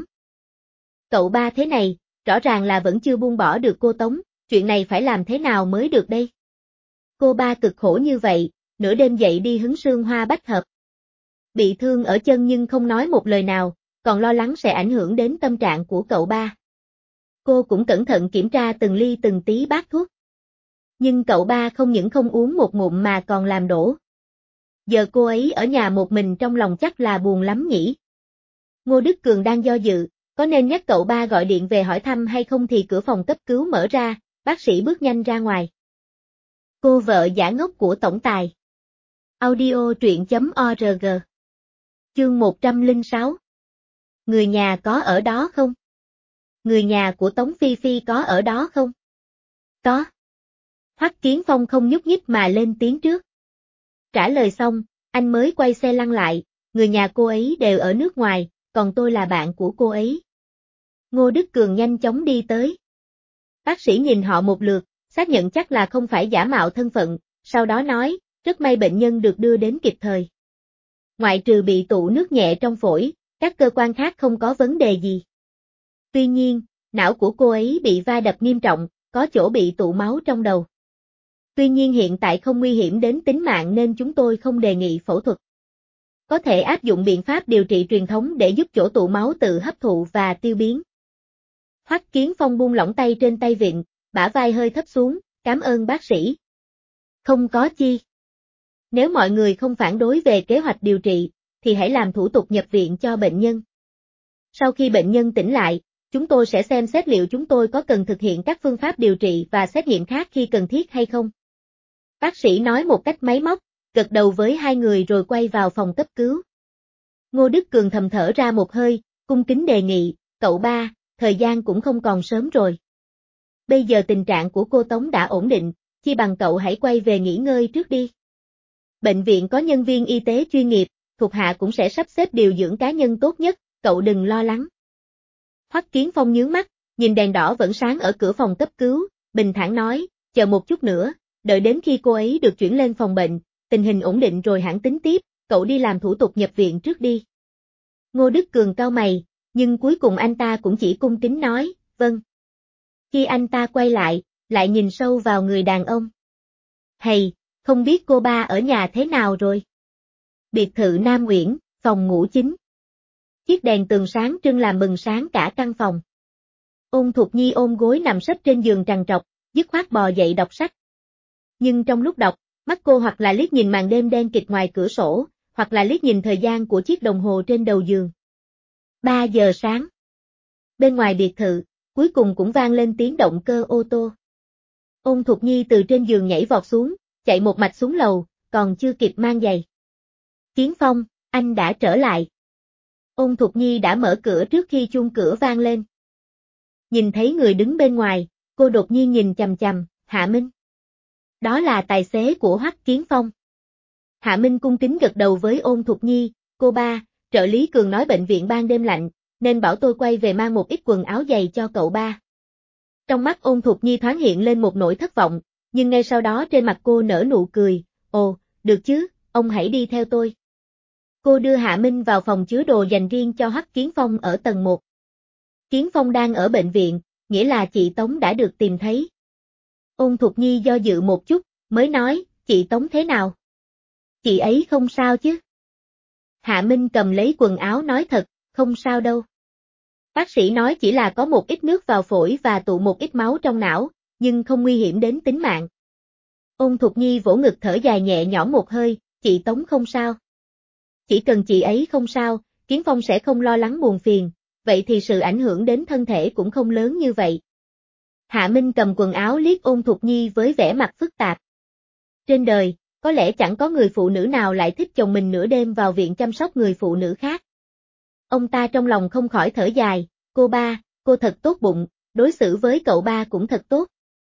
Cậu ba thế này, rõ ràng là vẫn chưa buông bỏ được cô Tống, chuyện này phải làm thế nào mới được đây? Cô ba cực khổ như vậy, nửa đêm dậy đi hứng sương hoa bách hợp. Bị thương ở chân nhưng không nói một lời nào, còn lo lắng sẽ ảnh hưởng đến tâm trạng của cậu ba. Cô cũng cẩn thận kiểm tra từng ly từng tí bát thuốc. Nhưng cậu ba không những không uống một ngụm mà còn làm đổ. Giờ cô ấy ở nhà một mình trong lòng chắc là buồn lắm nhỉ. Ngô Đức Cường đang do dự, có nên nhắc cậu ba gọi điện về hỏi thăm hay không thì cửa phòng cấp cứu mở ra, bác sĩ bước nhanh ra ngoài. Cô vợ giả ngốc của tổng tài. Audio truyện.org. Chương 106. Người nhà có ở đó không? Người nhà của Tống Phi Phi có ở đó không? Có. Hoắc Kiến Phong không nhúc nhích mà lên tiếng trước. Trả lời xong, anh mới quay xe lăn lại, người nhà cô ấy đều ở nước ngoài, còn tôi là bạn của cô ấy. Ngô Đức Cường nhanh chóng đi tới. Bác sĩ nhìn họ một lượt, xác nhận chắc là không phải giả mạo thân phận, sau đó nói, rất may bệnh nhân được đưa đến kịp thời. Ngoại trừ bị tụ nước nhẹ trong phổi, các cơ quan khác không có vấn đề gì. Tuy nhiên, não của cô ấy bị va đập nghiêm trọng, có chỗ bị tụ máu trong đầu. Tuy nhiên hiện tại không nguy hiểm đến tính mạng nên chúng tôi không đề nghị phẫu thuật. Có thể áp dụng biện pháp điều trị truyền thống để giúp chỗ tụ máu tự hấp thụ và tiêu biến. Hoắc Kiến Phong buông lỏng tay trên tay vịn, bả vai hơi thấp xuống, cảm ơn bác sĩ. Không có chi. Nếu mọi người không phản đối về kế hoạch điều trị, thì hãy làm thủ tục nhập viện cho bệnh nhân. Sau khi bệnh nhân tỉnh lại, chúng tôi sẽ xem xét liệu chúng tôi có cần thực hiện các phương pháp điều trị và xét nghiệm khác khi cần thiết hay không. Bác sĩ nói một cách máy móc, gật đầu với hai người rồi quay vào phòng cấp cứu. Ngô Đức Cường thầm thở ra một hơi, cung kính đề nghị, cậu ba, thời gian cũng không còn sớm rồi. Bây giờ tình trạng của cô Tống đã ổn định, chi bằng cậu hãy quay về nghỉ ngơi trước đi. Bệnh viện có nhân viên y tế chuyên nghiệp, thuộc hạ cũng sẽ sắp xếp điều dưỡng cá nhân tốt nhất, cậu đừng lo lắng. Hoắc Kiến Phong nhướng mắt, nhìn đèn đỏ vẫn sáng ở cửa phòng cấp cứu, bình thản nói, chờ một chút nữa, đợi đến khi cô ấy được chuyển lên phòng bệnh, tình hình ổn định rồi hẳn tính tiếp, cậu đi làm thủ tục nhập viện trước đi. Ngô Đức Cường cau mày, nhưng cuối cùng anh ta cũng chỉ cung kính nói, vâng. Khi anh ta quay lại nhìn sâu vào người đàn ông. Hay, không biết cô ba ở nhà thế nào rồi? Biệt thự Nam Uyển, phòng ngủ chính. Chiếc đèn tường sáng trưng làm bừng sáng cả căn phòng. Ôn Thục Nhi ôm gối nằm sấp trên giường trằn trọc, dứt khoát bò dậy đọc sách. Nhưng trong lúc đọc, mắt cô hoặc là liếc nhìn màn đêm đen kịt ngoài cửa sổ, hoặc là liếc nhìn thời gian của chiếc đồng hồ trên đầu giường. 3 giờ sáng. Bên ngoài biệt thự, cuối cùng cũng vang lên tiếng động cơ ô tô. Ôn Thục Nhi từ trên giường nhảy vọt xuống, chạy một mạch xuống lầu, còn chưa kịp mang giày. Kiến Phong, anh đã trở lại. Ôn Thục Nhi đã mở cửa trước khi chuông cửa vang lên. Nhìn thấy người đứng bên ngoài, cô đột nhiên nhìn chằm chằm, Hạ Minh. Đó là tài xế của Hoắc Kiến Phong. Hạ Minh cung kính gật đầu với Ôn Thục Nhi, cô ba, trợ lý Cường nói bệnh viện ban đêm lạnh, nên bảo tôi quay về mang một ít quần áo giày cho cậu ba. Trong mắt Ôn Thục Nhi thoáng hiện lên một nỗi thất vọng, nhưng ngay sau đó trên mặt cô nở nụ cười, ồ, được chứ, ông hãy đi theo tôi. Cô đưa Hạ Minh vào phòng chứa đồ dành riêng cho Hoắc Kiến Phong ở tầng 1. Kiến Phong đang ở bệnh viện, nghĩa là chị Tống đã được tìm thấy. Ôn Thục Nhi do dự một chút, mới nói, chị Tống thế nào? Chị ấy không sao chứ? Hạ Minh cầm lấy quần áo nói thật, không sao đâu. Bác sĩ nói chỉ là có một ít nước vào phổi và tụ một ít máu trong não, nhưng không nguy hiểm đến tính mạng. Ôn Thục Nhi vỗ ngực thở dài nhẹ nhõm một hơi, chị Tống không sao. Chỉ cần chị ấy không sao, Kiến Phong sẽ không lo lắng buồn phiền, vậy thì sự ảnh hưởng đến thân thể cũng không lớn như vậy. Hạ Minh cầm quần áo liếc Ôn Thục Nhi với vẻ mặt phức tạp. Trên đời, có lẽ chẳng có người phụ nữ nào lại thích chồng mình nửa đêm vào viện chăm sóc người phụ nữ khác. Ông ta trong lòng không khỏi thở dài, cô ba, cô thật tốt bụng, đối xử với cậu ba cũng thật tốt.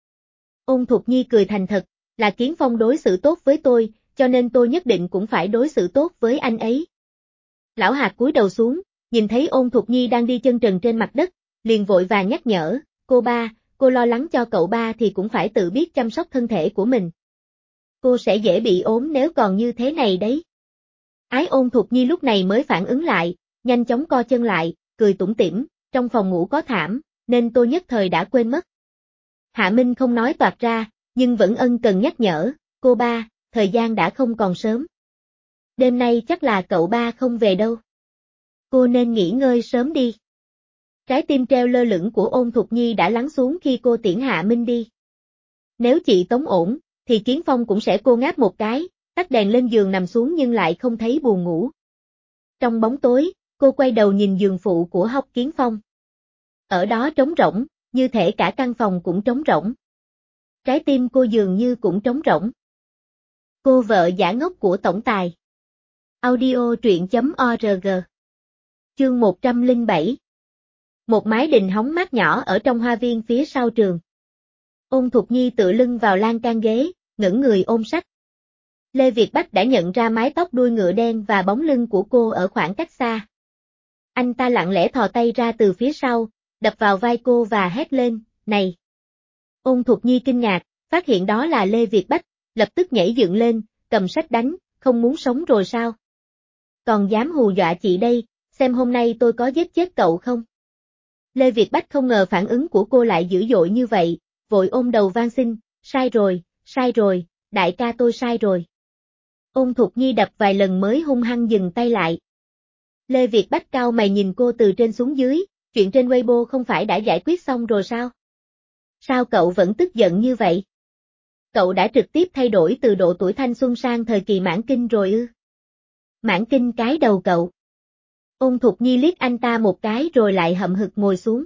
Ôn Thục Nhi cười thành thật, là Kiến Phong đối xử tốt với tôi, cho nên tôi nhất định cũng phải đối xử tốt với anh ấy. Lão Hạc cúi đầu xuống, nhìn thấy Ôn Thục Nhi đang đi chân trần trên mặt đất, liền vội vàng nhắc nhở, cô ba, cô lo lắng cho cậu ba thì cũng phải tự biết chăm sóc thân thể của mình. Cô sẽ dễ bị ốm nếu còn như thế này đấy. Ái Ôn Thục Nhi lúc này mới phản ứng lại, nhanh chóng co chân lại, cười tủm tỉm, trong phòng ngủ có thảm, nên tôi nhất thời đã quên mất. Hạ Minh không nói toạc ra, nhưng vẫn ân cần nhắc nhở, cô ba, thời gian đã không còn sớm. Đêm nay chắc là cậu ba không về đâu. Cô nên nghỉ ngơi sớm đi. Trái tim treo lơ lửng của Ôn Thục Nhi đã lắng xuống khi cô tiễn Hạ Minh đi. Nếu chị Tống ổn, thì Kiến Phong cũng sẽ cô ngáp một cái, tắt đèn lên giường nằm xuống nhưng lại không thấy buồn ngủ. Trong bóng tối, cô quay đầu nhìn giường phụ của Hoắc Kiến Phong. Ở đó trống rỗng, như thể cả căn phòng cũng trống rỗng. Trái tim cô dường như cũng trống rỗng. Cô vợ giả ngốc của tổng tài. Audio truyện.org. Chương 107. Một mái đình hóng mát nhỏ ở trong hoa viên phía sau trường. Ôn Thục Nhi tựa lưng vào lan can ghế, ngẩng người ôm sách. Lê Việt Bách đã nhận ra mái tóc đuôi ngựa đen và bóng lưng của cô ở khoảng cách xa. Anh ta lặng lẽ thò tay ra từ phía sau, đập vào vai cô và hét lên, này! Ôn Thục Nhi kinh ngạc, phát hiện đó là Lê Việt Bách, lập tức nhảy dựng lên, cầm sách đánh, không muốn sống rồi sao? Còn dám hù dọa chị đây, xem hôm nay tôi có giết chết cậu không? Lê Việt Bách không ngờ phản ứng của cô lại dữ dội như vậy, vội ôm đầu van xin, sai rồi, đại ca tôi sai rồi. Ôn Thục Nhi đập vài lần mới hung hăng dừng tay lại. Lê Việt Bách cau mày nhìn cô từ trên xuống dưới, chuyện trên Weibo không phải đã giải quyết xong rồi sao? Sao cậu vẫn tức giận như vậy? Cậu đã trực tiếp thay đổi từ độ tuổi thanh xuân sang thời kỳ mãn kinh rồi ư? Mãn kinh cái đầu cậu. Ôn Thục Nhi liếc anh ta một cái rồi lại hậm hực ngồi xuống.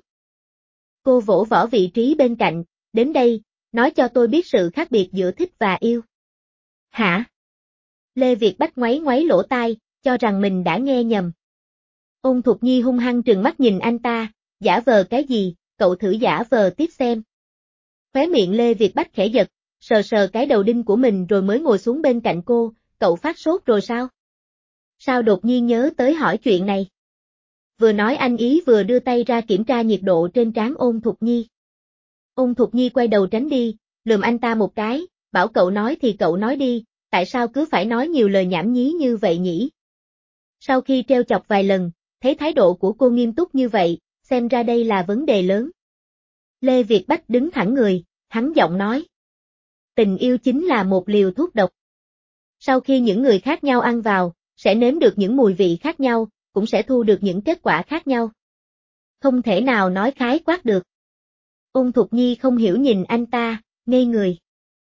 Cô vỗ võ vị trí bên cạnh, đến đây, nói cho tôi biết sự khác biệt giữa thích và yêu. Hả? Lê Việt Bách ngoáy ngoáy lỗ tai, cho rằng mình đã nghe nhầm. Ôn Thục Nhi hung hăng trừng mắt nhìn anh ta, giả vờ cái gì, cậu thử giả vờ tiếp xem. Khóe miệng Lê Việt Bách khẽ giật, sờ sờ cái đầu đinh của mình rồi mới ngồi xuống bên cạnh cô, cậu phát sốt rồi sao? Sao đột nhiên nhớ tới hỏi chuyện này? Vừa nói anh ý vừa đưa tay ra kiểm tra nhiệt độ trên trán Ôn Thục Nhi. Ôn Thục Nhi quay đầu tránh đi, lườm anh ta một cái, bảo cậu nói thì cậu nói đi, tại sao cứ phải nói nhiều lời nhảm nhí như vậy nhỉ? Sau khi treo chọc vài lần, thấy thái độ của cô nghiêm túc như vậy, xem ra đây là vấn đề lớn. Lê Việt Bách đứng thẳng người, hắn giọng nói. Tình yêu chính là một liều thuốc độc. Sau khi những người khác nhau ăn vào, sẽ nếm được những mùi vị khác nhau, cũng sẽ thu được những kết quả khác nhau. Không thể nào nói khái quát được. Ôn Thục Nhi không hiểu nhìn anh ta, ngây người.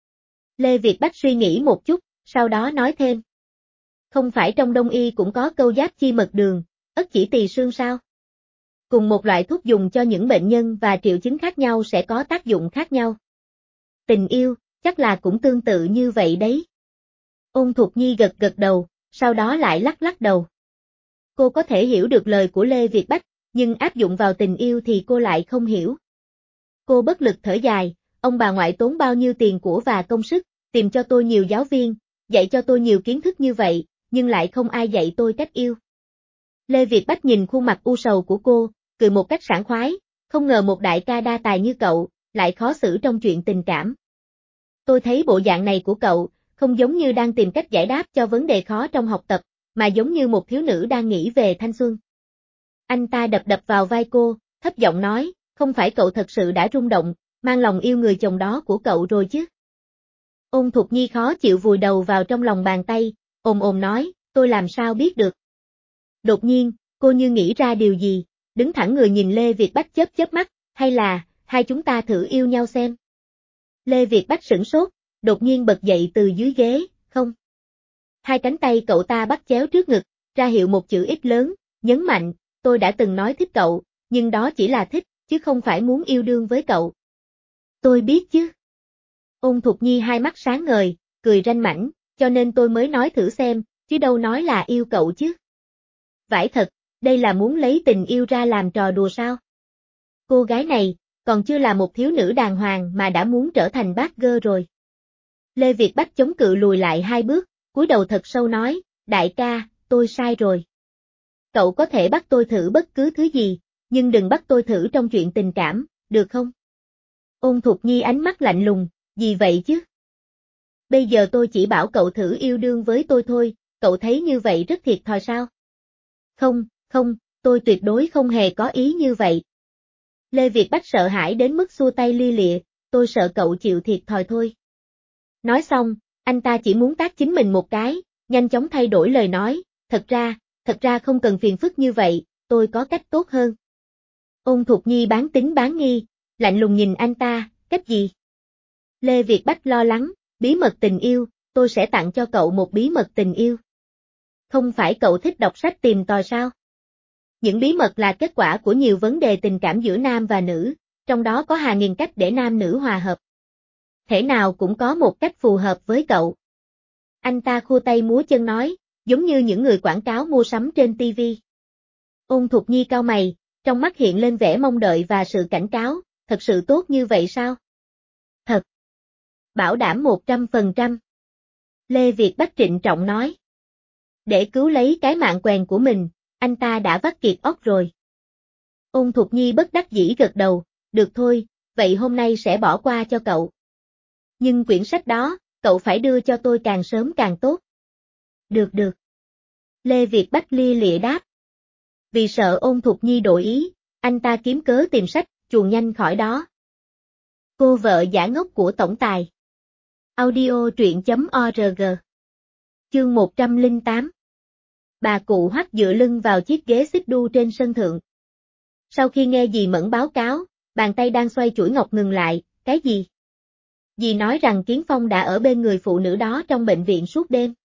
Lê Việt Bách suy nghĩ một chút, sau đó nói thêm. Không phải trong Đông y cũng có câu giáp chi mật đường, ất chỉ tỳ xương sao? Cùng một loại thuốc dùng cho những bệnh nhân và triệu chứng khác nhau sẽ có tác dụng khác nhau. Tình yêu, chắc là cũng tương tự như vậy đấy. Ôn Thục Nhi gật gật đầu, sau đó lại lắc lắc đầu. Cô có thể hiểu được lời của Lê Việt Bách, nhưng áp dụng vào tình yêu thì cô lại không hiểu. Cô bất lực thở dài, ông bà ngoại tốn bao nhiêu tiền của và công sức, tìm cho tôi nhiều giáo viên, dạy cho tôi nhiều kiến thức như vậy, nhưng lại không ai dạy tôi cách yêu. Lê Việt Bách nhìn khuôn mặt u sầu của cô, cười một cách sảng khoái, không ngờ một đại ca đa tài như cậu, lại khó xử trong chuyện tình cảm. Tôi thấy bộ dạng này của cậu, không giống như đang tìm cách giải đáp cho vấn đề khó trong học tập, mà giống như một thiếu nữ đang nghĩ về thanh xuân. Anh ta đập đập vào vai cô, thấp giọng nói, không phải cậu thật sự đã rung động, mang lòng yêu người chồng đó của cậu rồi chứ? Ôn Thục Nhi khó chịu vùi đầu vào trong lòng bàn tay, ồm ồm nói, tôi làm sao biết được. Đột nhiên, cô như nghĩ ra điều gì, đứng thẳng người nhìn Lê Việt Bách chớp chớp mắt, hay là, hai chúng ta thử yêu nhau xem. Lê Việt Bách sửng sốt, đột nhiên bật dậy từ dưới ghế, không. Hai cánh tay cậu ta bắt chéo trước ngực, ra hiệu một chữ X lớn, nhấn mạnh, tôi đã từng nói thích cậu, nhưng đó chỉ là thích, chứ không phải muốn yêu đương với cậu. Tôi biết chứ. Ôn Thục Nhi hai mắt sáng ngời, cười ranh mãnh, cho nên tôi mới nói thử xem, chứ đâu nói là yêu cậu chứ. Vãi thật, đây là muốn lấy tình yêu ra làm trò đùa sao? Cô gái này, còn chưa là một thiếu nữ đàng hoàng mà đã muốn trở thành bad girl rồi. Lê Việt Bách chống cự lùi lại hai bước, cúi đầu thật sâu nói, đại ca, tôi sai rồi. Cậu có thể bắt tôi thử bất cứ thứ gì, nhưng đừng bắt tôi thử trong chuyện tình cảm, được không? Ôn Thục Nhi ánh mắt lạnh lùng, gì vậy chứ? Bây giờ tôi chỉ bảo cậu thử yêu đương với tôi thôi, cậu thấy như vậy rất thiệt thòi sao? Không, không, tôi tuyệt đối không hề có ý như vậy. Lê Việt Bách sợ hãi đến mức xua tay lia lịa, tôi sợ cậu chịu thiệt thòi thôi. Nói xong, anh ta chỉ muốn tát chính mình một cái, nhanh chóng thay đổi lời nói, thật ra không cần phiền phức như vậy, tôi có cách tốt hơn. Ôn Thục Nhi bán tín bán nghi, lạnh lùng nhìn anh ta, cách gì? Lê Việt Bách lo lắng, bí mật tình yêu, tôi sẽ tặng cho cậu một bí mật tình yêu. Không phải cậu thích đọc sách tìm tòi sao? Những bí mật là kết quả của nhiều vấn đề tình cảm giữa nam và nữ, trong đó có hàng nghìn cách để nam nữ hòa hợp. Thể nào cũng có một cách phù hợp với cậu. Anh ta khua tay múa chân nói, giống như những người quảng cáo mua sắm trên TV. Ôn Thục Nhi cau mày, trong mắt hiện lên vẻ mong đợi và sự cảnh cáo, thật sự tốt như vậy sao? Thật. Bảo đảm 100%. Lê Việt Bách trịnh trọng nói. Để cứu lấy cái mạng quèn của mình, anh ta đã vắt kiệt óc rồi. Ôn Thục Nhi bất đắc dĩ gật đầu, được thôi, vậy hôm nay sẽ bỏ qua cho cậu. Nhưng quyển sách đó, cậu phải đưa cho tôi càng sớm càng tốt. Được. Lê Việt Bách lia lịa đáp. Vì sợ Ôn Thục Nhi đổi ý, anh ta kiếm cớ tìm sách, chuồn nhanh khỏi đó. Cô vợ giả ngốc của tổng tài. Audio truyện.org. Chương 108. Bà cụ Hoắc dựa lưng vào chiếc ghế xích đu trên sân thượng. Sau khi nghe dì Mẫn báo cáo, bàn tay đang xoay chuỗi ngọc ngừng lại, cái gì? Dì nói rằng Kiến Phong đã ở bên người phụ nữ đó trong bệnh viện suốt đêm.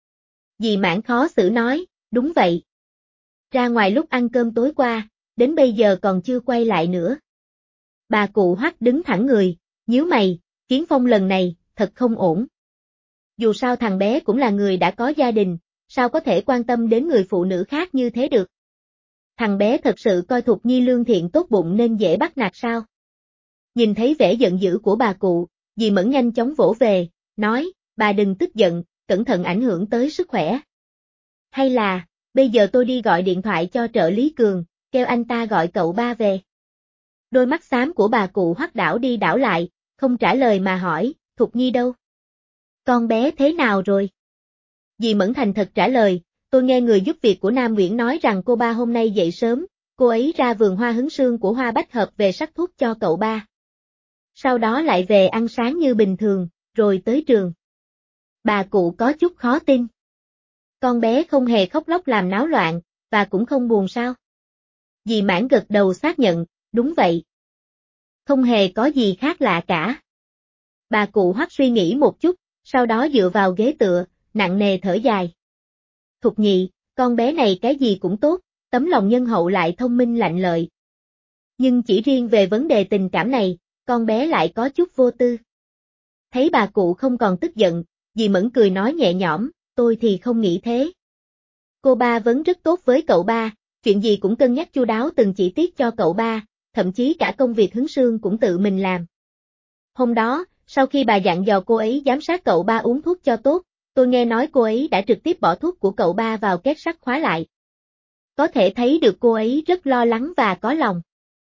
Dì Mãn khó xử nói, đúng vậy. Ra ngoài lúc ăn cơm tối qua, đến bây giờ còn chưa quay lại nữa. Bà cụ Hoắc đứng thẳng người, nhíu mày, Kiến Phong lần này, thật không ổn. Dù sao thằng bé cũng là người đã có gia đình, sao có thể quan tâm đến người phụ nữ khác như thế được? Thằng bé thật sự coi Thục Nhi lương thiện tốt bụng nên dễ bắt nạt sao? Nhìn thấy vẻ giận dữ của bà cụ, dì Mẫn nhanh chóng vỗ về, nói, bà đừng tức giận, cẩn thận ảnh hưởng tới sức khỏe. Hay là, bây giờ tôi đi gọi điện thoại cho trợ lý Cường, kêu anh ta gọi cậu ba về. Đôi mắt xám của bà cụ Hoắc đảo đi đảo lại, không trả lời mà hỏi, Thục Nhi đâu? Con bé thế nào rồi? Dì Mẫn thành thật trả lời, tôi nghe người giúp việc của Nam Nguyễn nói rằng cô ba hôm nay dậy sớm, cô ấy ra vườn hoa hứng sương của Hoa Bách Hợp về sắc thuốc cho cậu ba. Sau đó lại về ăn sáng như bình thường, rồi tới trường. Bà cụ có chút khó tin. Con bé không hề khóc lóc làm náo loạn, và cũng không buồn sao? Dì Mãn gật đầu xác nhận, đúng vậy. Không hề có gì khác lạ cả. Bà cụ Hoắc suy nghĩ một chút, sau đó dựa vào ghế tựa, nặng nề thở dài. Thục Nhị, con bé này cái gì cũng tốt, tấm lòng nhân hậu lại thông minh lạnh lợi. Nhưng chỉ riêng về vấn đề tình cảm này, con bé lại có chút vô tư. Thấy bà cụ không còn tức giận, dì Mẫn cười nói nhẹ nhõm, tôi thì không nghĩ thế. Cô ba vẫn rất tốt với cậu ba, chuyện gì cũng cân nhắc chu đáo từng chi tiết cho cậu ba, thậm chí cả công việc hứng sương cũng tự mình làm. Hôm đó, sau khi bà dặn dò cô ấy giám sát cậu ba uống thuốc cho tốt, tôi nghe nói cô ấy đã trực tiếp bỏ thuốc của cậu ba vào két sắt khóa lại. Có thể thấy được cô ấy rất lo lắng và có lòng.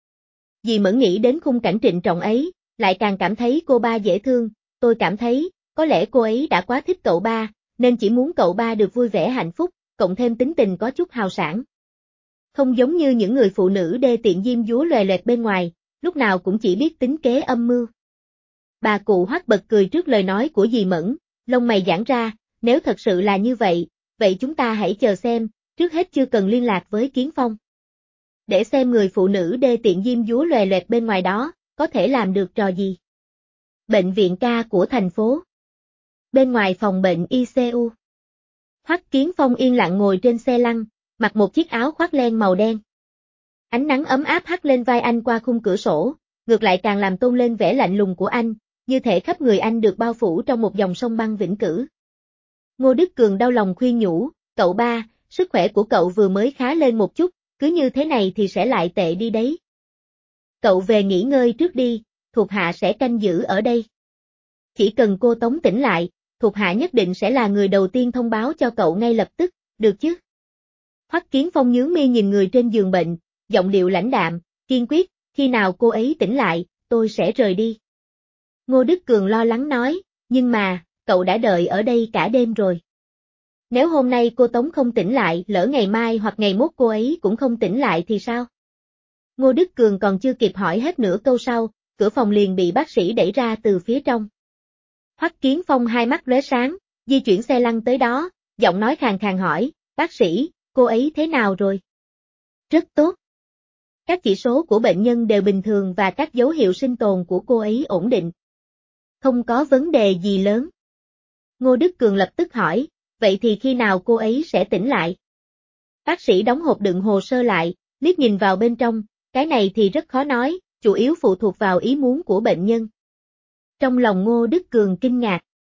Dì Mẫn nghĩ đến khung cảnh trịnh trọng ấy, lại càng cảm thấy cô ba dễ thương, tôi cảm thấy, có lẽ cô ấy đã quá thích cậu ba, nên chỉ muốn cậu ba được vui vẻ hạnh phúc, cộng thêm tính tình có chút hào sảng. Không giống như những người phụ nữ đê tiện diêm dúa lòe loẹt bên ngoài, lúc nào cũng chỉ biết tính kế âm mưu. Bà cụ Hoắc bật cười trước lời nói của dì Mẫn, lông mày giãn ra, nếu thật sự là như vậy, vậy chúng ta hãy chờ xem, trước hết chưa cần liên lạc với Kiến Phong. Để xem người phụ nữ đê tiện diêm dúa lòe loẹt bên ngoài đó, có thể làm được trò gì. Bệnh viện ca của thành phố. Bên ngoài phòng bệnh ICU. Hoắc Kiến Phong yên lặng ngồi trên xe lăn, mặc một chiếc áo khoác len màu đen. Ánh nắng ấm áp hắt lên vai anh qua khung cửa sổ, ngược lại càng làm tôn lên vẻ lạnh lùng của anh, như thể khắp người anh được bao phủ trong một dòng sông băng vĩnh cửu. Ngô Đức Cường đau lòng khuyên nhủ, cậu ba, sức khỏe của cậu vừa mới khá lên một chút, cứ như thế này thì sẽ lại tệ đi đấy. Cậu về nghỉ ngơi trước đi, thuộc hạ sẽ canh giữ ở đây. Chỉ cần cô Tống tỉnh lại, thuộc hạ nhất định sẽ là người đầu tiên thông báo cho cậu ngay lập tức, được chứ? Hoắc Kiến Phong nhướng mi nhìn người trên giường bệnh, giọng điệu lãnh đạm, kiên quyết, khi nào cô ấy tỉnh lại, tôi sẽ rời đi. Ngô Đức Cường lo lắng nói, nhưng mà, cậu đã đợi ở đây cả đêm rồi. Nếu hôm nay cô Tống không tỉnh lại, lỡ ngày mai hoặc ngày mốt cô ấy cũng không tỉnh lại thì sao? Ngô Đức Cường còn chưa kịp hỏi hết nửa câu sau, cửa phòng liền bị bác sĩ đẩy ra từ phía trong. Hoắc Kiến Phong hai mắt lóe sáng, di chuyển xe lăn tới đó, giọng nói khàn khàn hỏi, bác sĩ, cô ấy thế nào rồi? Rất tốt. Các chỉ số của bệnh nhân đều bình thường và các dấu hiệu sinh tồn của cô ấy ổn định. Không có vấn đề gì lớn. Ngô Đức Cường lập tức hỏi, vậy thì khi nào cô ấy sẽ tỉnh lại? Bác sĩ đóng hộp đựng hồ sơ lại, liếc nhìn vào bên trong, cái này thì rất khó nói, chủ yếu phụ thuộc vào ý muốn của bệnh nhân. Trong lòng Ngô Đức Cường kinh ngạc.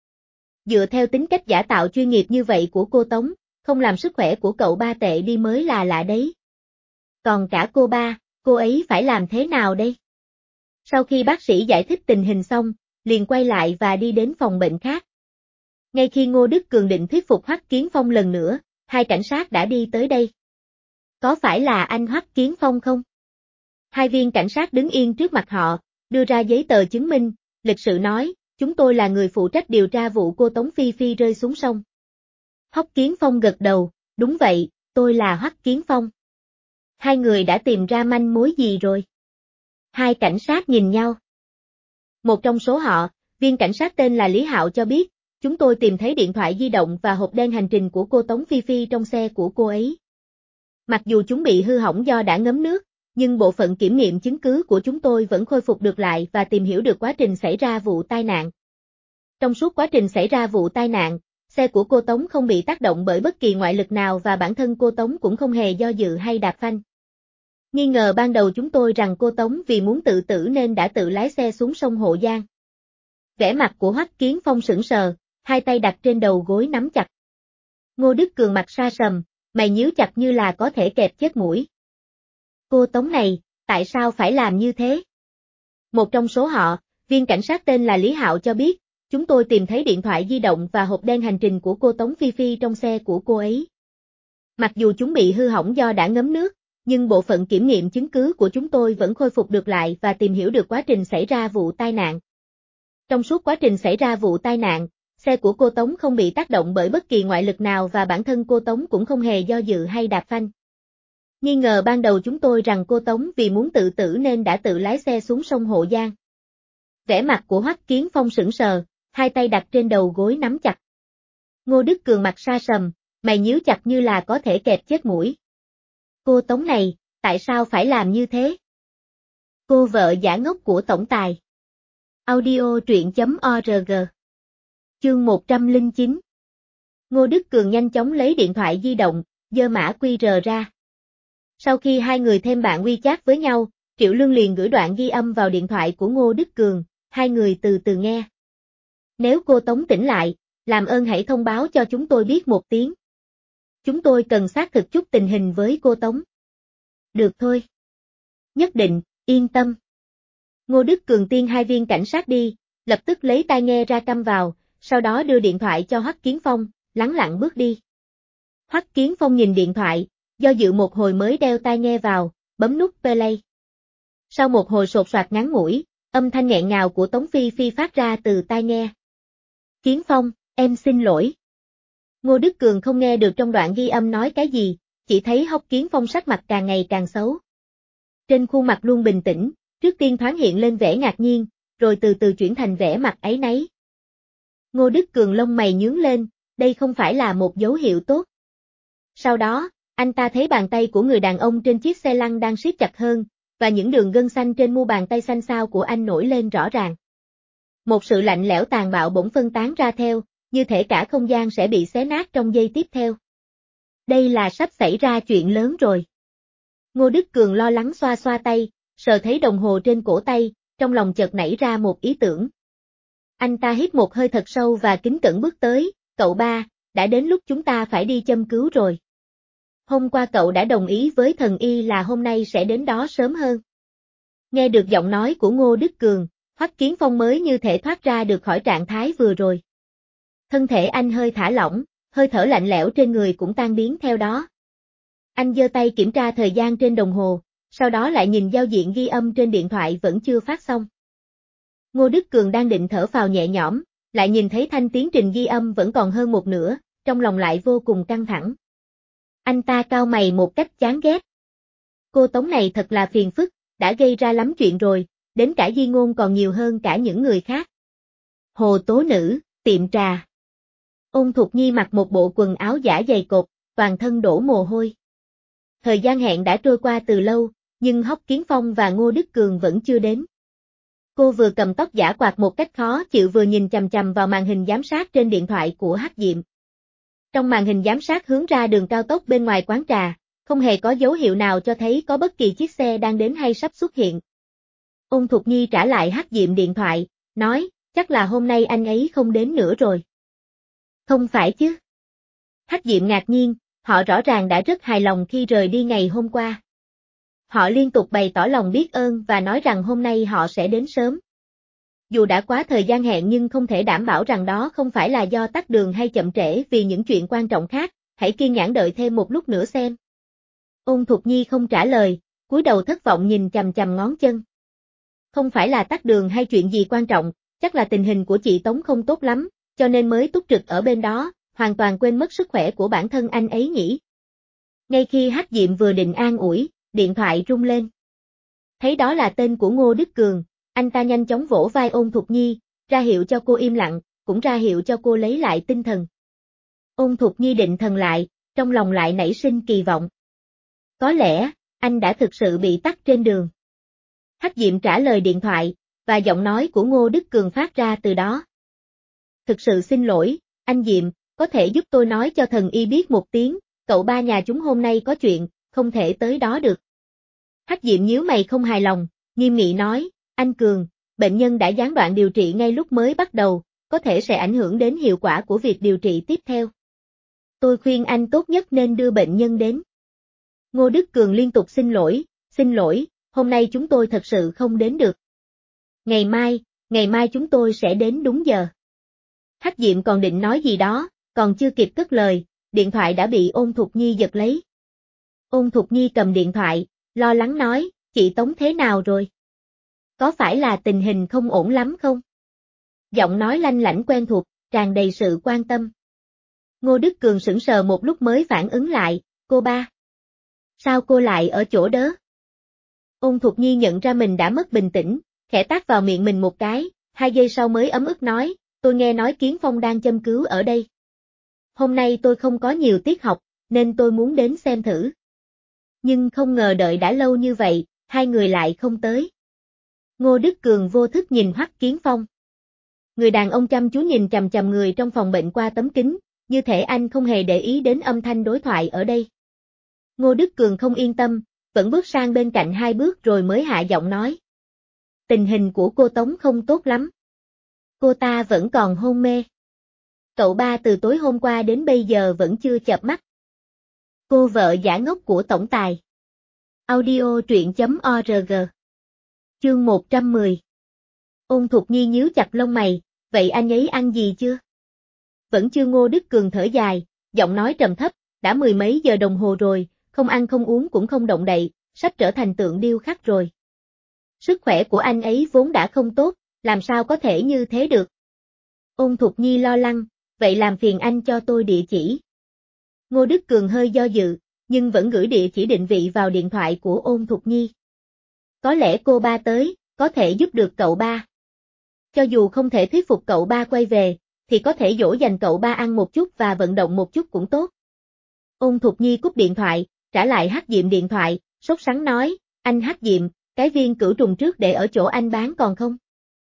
Dựa theo tính cách giả tạo chuyên nghiệp như vậy của cô Tống, không làm sức khỏe của cậu ba tệ đi mới là lạ đấy. Còn cả cô ba, cô ấy phải làm thế nào đây? Sau khi bác sĩ giải thích tình hình xong, liền quay lại và đi đến phòng bệnh khác. Ngay khi Ngô Đức Cường định thuyết phục Hoắc Kiến Phong lần nữa, hai cảnh sát đã đi tới đây. Có phải là anh Hoắc Kiến Phong không? Hai viên cảnh sát đứng yên trước mặt họ, đưa ra giấy tờ chứng minh, lịch sự nói, chúng tôi là người phụ trách điều tra vụ cô Tống Phi Phi rơi xuống sông. Hoắc Kiến Phong gật đầu, đúng vậy, tôi là Hoắc Kiến Phong. Hai người đã tìm ra manh mối gì rồi? Hai cảnh sát nhìn nhau. Một trong số họ, viên cảnh sát tên là Lý Hạo cho biết, chúng tôi tìm thấy điện thoại di động và hộp đen hành trình của cô Tống Phi Phi trong xe của cô ấy. Mặc dù chúng bị hư hỏng do đã ngấm nước, nhưng bộ phận kiểm nghiệm chứng cứ của chúng tôi vẫn khôi phục được lại và tìm hiểu được quá trình xảy ra vụ tai nạn. Trong suốt quá trình xảy ra vụ tai nạn, xe của cô Tống không bị tác động bởi bất kỳ ngoại lực nào và bản thân cô Tống cũng không hề do dự hay đạp phanh. Nghi ngờ ban đầu chúng tôi rằng cô Tống vì muốn tự tử nên đã tự lái xe xuống sông Hộ Giang. Vẻ mặt của Hoắc Kiến Phong sững sờ, hai tay đặt trên đầu gối nắm chặt. Ngô Đức Cường mặt sa sầm, mày nhíu chặt như là có thể kẹp chết mũi. Cô Tống này, tại sao phải làm như thế? Một trong số họ, viên cảnh sát tên là Lý Hạo cho biết, chúng tôi tìm thấy điện thoại di động và hộp đen hành trình của cô Tống Phi Phi trong xe của cô ấy. Mặc dù chúng bị hư hỏng do đã ngấm nước, nhưng bộ phận kiểm nghiệm chứng cứ của chúng tôi vẫn khôi phục được lại và tìm hiểu được quá trình xảy ra vụ tai nạn. Trong suốt quá trình xảy ra vụ tai nạn, xe của cô Tống không bị tác động bởi bất kỳ ngoại lực nào và bản thân cô Tống cũng không hề do dự hay đạp phanh. Nghi ngờ ban đầu chúng tôi rằng cô Tống vì muốn tự tử nên đã tự lái xe xuống sông Hộ Giang. Vẻ mặt của Hoắc Kiến Phong sững sờ, hai tay đặt trên đầu gối nắm chặt. Ngô Đức Cường mặt sa sầm, mày nhíu chặt như là có thể kẹp chết mũi. Cô Tống này, tại sao phải làm như thế? Cô vợ giả ngốc của tổng tài. Audio truyện.org. Chương 109. Ngô Đức Cường nhanh chóng lấy điện thoại di động, giơ mã QR ra. Sau khi hai người thêm bạn WeChat với nhau, Triệu Lương liền gửi đoạn ghi âm vào điện thoại của Ngô Đức Cường, hai người từ từ nghe. Nếu cô Tống tỉnh lại, làm ơn hãy thông báo cho chúng tôi biết một tiếng. Chúng tôi cần xác thực chút tình hình với cô Tống. Được thôi. Nhất định, yên tâm. Ngô Đức Cường tiên hai viên cảnh sát đi, lập tức lấy tai nghe ra cắm vào, sau đó đưa điện thoại cho Hoắc Kiến Phong, lắng lặng bước đi. Hoắc Kiến Phong nhìn điện thoại, do dự một hồi mới đeo tai nghe vào, bấm nút play. Sau một hồi sột soạt ngắn ngủi, âm thanh nghẹn ngào của Tống Phi Phi phát ra từ tai nghe. Kiến Phong, em xin lỗi. Ngô Đức Cường không nghe được trong đoạn ghi âm nói cái gì, chỉ thấy Hoắc Kiến Phong sắc mặt càng ngày càng xấu. Trên khuôn mặt luôn bình tĩnh, trước tiên thoáng hiện lên vẻ ngạc nhiên, rồi từ từ chuyển thành vẻ mặt áy náy. Ngô Đức Cường lông mày nhướng lên, đây không phải là một dấu hiệu tốt. Sau đó, anh ta thấy bàn tay của người đàn ông trên chiếc xe lăn đang siết chặt hơn, và những đường gân xanh trên mu bàn tay xanh xao của anh nổi lên rõ ràng. Một sự lạnh lẽo tàn bạo bỗng phân tán ra theo, như thể cả không gian sẽ bị xé nát trong giây tiếp theo. Đây là sắp xảy ra chuyện lớn rồi. Ngô Đức Cường lo lắng xoa xoa tay, sờ thấy đồng hồ trên cổ tay, trong lòng chợt nảy ra một ý tưởng. Anh ta hít một hơi thật sâu và kính cẩn bước tới, cậu ba, đã đến lúc chúng ta phải đi châm cứu rồi. Hôm qua cậu đã đồng ý với thần y là hôm nay sẽ đến đó sớm hơn. Nghe được giọng nói của Ngô Đức Cường, Hoắc Kiến Phong mới như thể thoát ra được khỏi trạng thái vừa rồi. Thân thể anh hơi thả lỏng, hơi thở lạnh lẽo trên người cũng tan biến theo đó. Anh giơ tay kiểm tra thời gian trên đồng hồ, sau đó lại nhìn giao diện ghi âm trên điện thoại vẫn chưa phát xong. Ngô Đức Cường đang định thở phào nhẹ nhõm, lại nhìn thấy thanh tiến trình ghi âm vẫn còn hơn một nửa, trong lòng lại vô cùng căng thẳng. Anh ta cau mày một cách chán ghét. Cô Tống này thật là phiền phức, đã gây ra lắm chuyện rồi, đến cả Di Ngôn còn nhiều hơn cả những người khác. Hồ Tố Nữ, tiệm trà. Ôn Thục Nhi mặc một bộ quần áo giả dày cột, toàn thân đổ mồ hôi. Thời gian hẹn đã trôi qua từ lâu, nhưng Hoắc Kiến Phong và Ngô Đức Cường vẫn chưa đến. Cô vừa cầm tóc giả quạt một cách khó chịu vừa nhìn chằm chằm vào màn hình giám sát trên điện thoại của Hắc Diệm. Trong màn hình giám sát hướng ra đường cao tốc bên ngoài quán trà, không hề có dấu hiệu nào cho thấy có bất kỳ chiếc xe đang đến hay sắp xuất hiện. Ôn Thục Nhi trả lại Hắc Diệm điện thoại, nói, chắc là hôm nay anh ấy không đến nữa rồi. Không phải chứ. Hắc Diệm ngạc nhiên, họ rõ ràng đã rất hài lòng khi rời đi ngày hôm qua. Họ liên tục bày tỏ lòng biết ơn và nói rằng hôm nay họ sẽ đến sớm. Dù đã quá thời gian hẹn nhưng không thể đảm bảo rằng đó không phải là do tắc đường hay chậm trễ vì những chuyện quan trọng khác, hãy kiên nhẫn đợi thêm một lúc nữa xem. Ôn Thục Nhi không trả lời, cúi đầu thất vọng nhìn chằm chằm ngón chân. Không phải là tắc đường hay chuyện gì quan trọng, chắc là tình hình của chị Tống không tốt lắm, cho nên mới túc trực ở bên đó, hoàn toàn quên mất sức khỏe của bản thân anh ấy nhỉ. Ngay khi Hắc Diệm vừa định an ủi, điện thoại rung lên. Thấy đó là tên của Ngô Đức Cường, anh ta nhanh chóng vỗ vai Ôn Thục Nhi, ra hiệu cho cô im lặng, cũng ra hiệu cho cô lấy lại tinh thần. Ôn Thục Nhi định thần lại, trong lòng lại nảy sinh kỳ vọng. Có lẽ, anh đã thực sự bị tắc trên đường. Hắc Diệm trả lời điện thoại, và giọng nói của Ngô Đức Cường phát ra từ đó. Thực sự xin lỗi, anh Diệm, có thể giúp tôi nói cho thần y biết một tiếng, cậu ba nhà chúng hôm nay có chuyện, không thể tới đó được. Hắc Diệm nhíu mày không hài lòng, nghiêm nghị nói, anh Cường, bệnh nhân đã gián đoạn điều trị ngay lúc mới bắt đầu, có thể sẽ ảnh hưởng đến hiệu quả của việc điều trị tiếp theo. Tôi khuyên anh tốt nhất nên đưa bệnh nhân đến. Ngô Đức Cường liên tục xin lỗi, hôm nay chúng tôi thật sự không đến được. Ngày mai chúng tôi sẽ đến đúng giờ. Hắc Diệm còn định nói gì đó, còn chưa kịp cất lời, điện thoại đã bị Ôn Thục Nhi giật lấy. Ôn Thục Nhi cầm điện thoại, lo lắng nói, chị Tống thế nào rồi? Có phải là tình hình không ổn lắm không? Giọng nói lanh lảnh quen thuộc, tràn đầy sự quan tâm. Ngô Đức Cường sững sờ một lúc mới phản ứng lại, cô ba. Sao cô lại ở chỗ đó? Ôn Thục Nhi nhận ra mình đã mất bình tĩnh, khẽ tát vào miệng mình một cái, 2 giây sau mới ấm ức nói, tôi nghe nói Kiến Phong đang châm cứu ở đây. Hôm nay tôi không có nhiều tiết học, nên tôi muốn đến xem thử. Nhưng không ngờ đợi đã lâu như vậy, 2 người lại không tới. Ngô Đức Cường vô thức nhìn Hoắc Kiến Phong. Người đàn ông chăm chú nhìn chằm chằm người trong phòng bệnh qua tấm kính, như thể anh không hề để ý đến âm thanh đối thoại ở đây. Ngô Đức Cường không yên tâm, vẫn bước sang bên cạnh 2 bước rồi mới hạ giọng nói. Tình hình của cô Tống không tốt lắm. Cô ta vẫn còn hôn mê. Cậu ba từ tối hôm qua đến bây giờ vẫn chưa chợp mắt. Cô vợ giả ngốc của tổng tài. Audio truyện.org. Chương 110. Ôn Thục Nhi nhíu chặt lông mày, vậy anh ấy ăn gì chưa? Vẫn chưa. Ngô Đức Cường thở dài, giọng nói trầm thấp, đã 10 mấy giờ đồng hồ rồi, không ăn không uống cũng không động đậy, sắp trở thành tượng điêu khắc rồi. Sức khỏe của anh ấy vốn đã không tốt, làm sao có thể như thế được? Ôn Thục Nhi lo lắng, vậy làm phiền anh cho tôi địa chỉ. Ngô Đức Cường hơi do dự, nhưng vẫn gửi địa chỉ định vị vào điện thoại của Ôn Thục Nhi. Có lẽ cô ba tới, có thể giúp được cậu ba. Cho dù không thể thuyết phục cậu ba quay về, thì có thể dỗ dành cậu ba ăn một chút và vận động một chút cũng tốt. Ôn Thục Nhi cúp điện thoại, trả lại Hắc Diệm điện thoại, sốt sắng nói, anh Hắc Diệm, cái viên cửu trùng trước để ở chỗ anh bán còn không?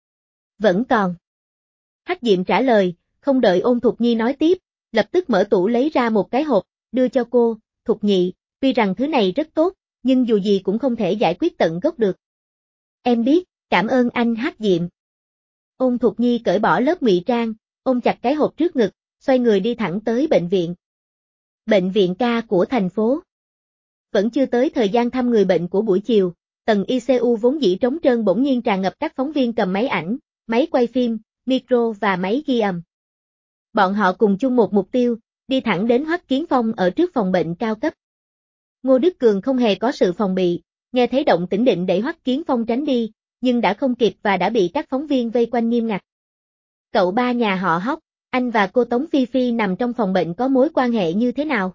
Vẫn còn. Hắc Diệm trả lời, không đợi Ôn Thục Nhi nói tiếp, lập tức mở tủ lấy ra một cái hộp, đưa cho cô, Thục Nhị, tuy rằng thứ này rất tốt, nhưng dù gì cũng không thể giải quyết tận gốc được. Em biết, cảm ơn anh Hắc Diệm. Ôn Thục Nhi cởi bỏ lớp ngụy trang, ôm chặt cái hộp trước ngực, xoay người đi thẳng tới bệnh viện. Bệnh viện ca của thành phố. Vẫn chưa tới thời gian thăm người bệnh của buổi chiều, tầng ICU vốn dĩ trống trơn bỗng nhiên tràn ngập các phóng viên cầm máy ảnh, máy quay phim, micro và máy ghi âm. Bọn họ cùng chung một mục tiêu, đi thẳng đến Hoắc Kiến Phong ở trước phòng bệnh cao cấp. Ngô Đức Cường không hề có sự phòng bị, nghe thấy động tĩnh định đẩy Hoắc Kiến Phong tránh đi, nhưng đã không kịp và đã bị các phóng viên vây quanh nghiêm ngặt. Cậu ba nhà họ Hoắc, anh và cô Tống Phi Phi nằm trong phòng bệnh có mối quan hệ như thế nào?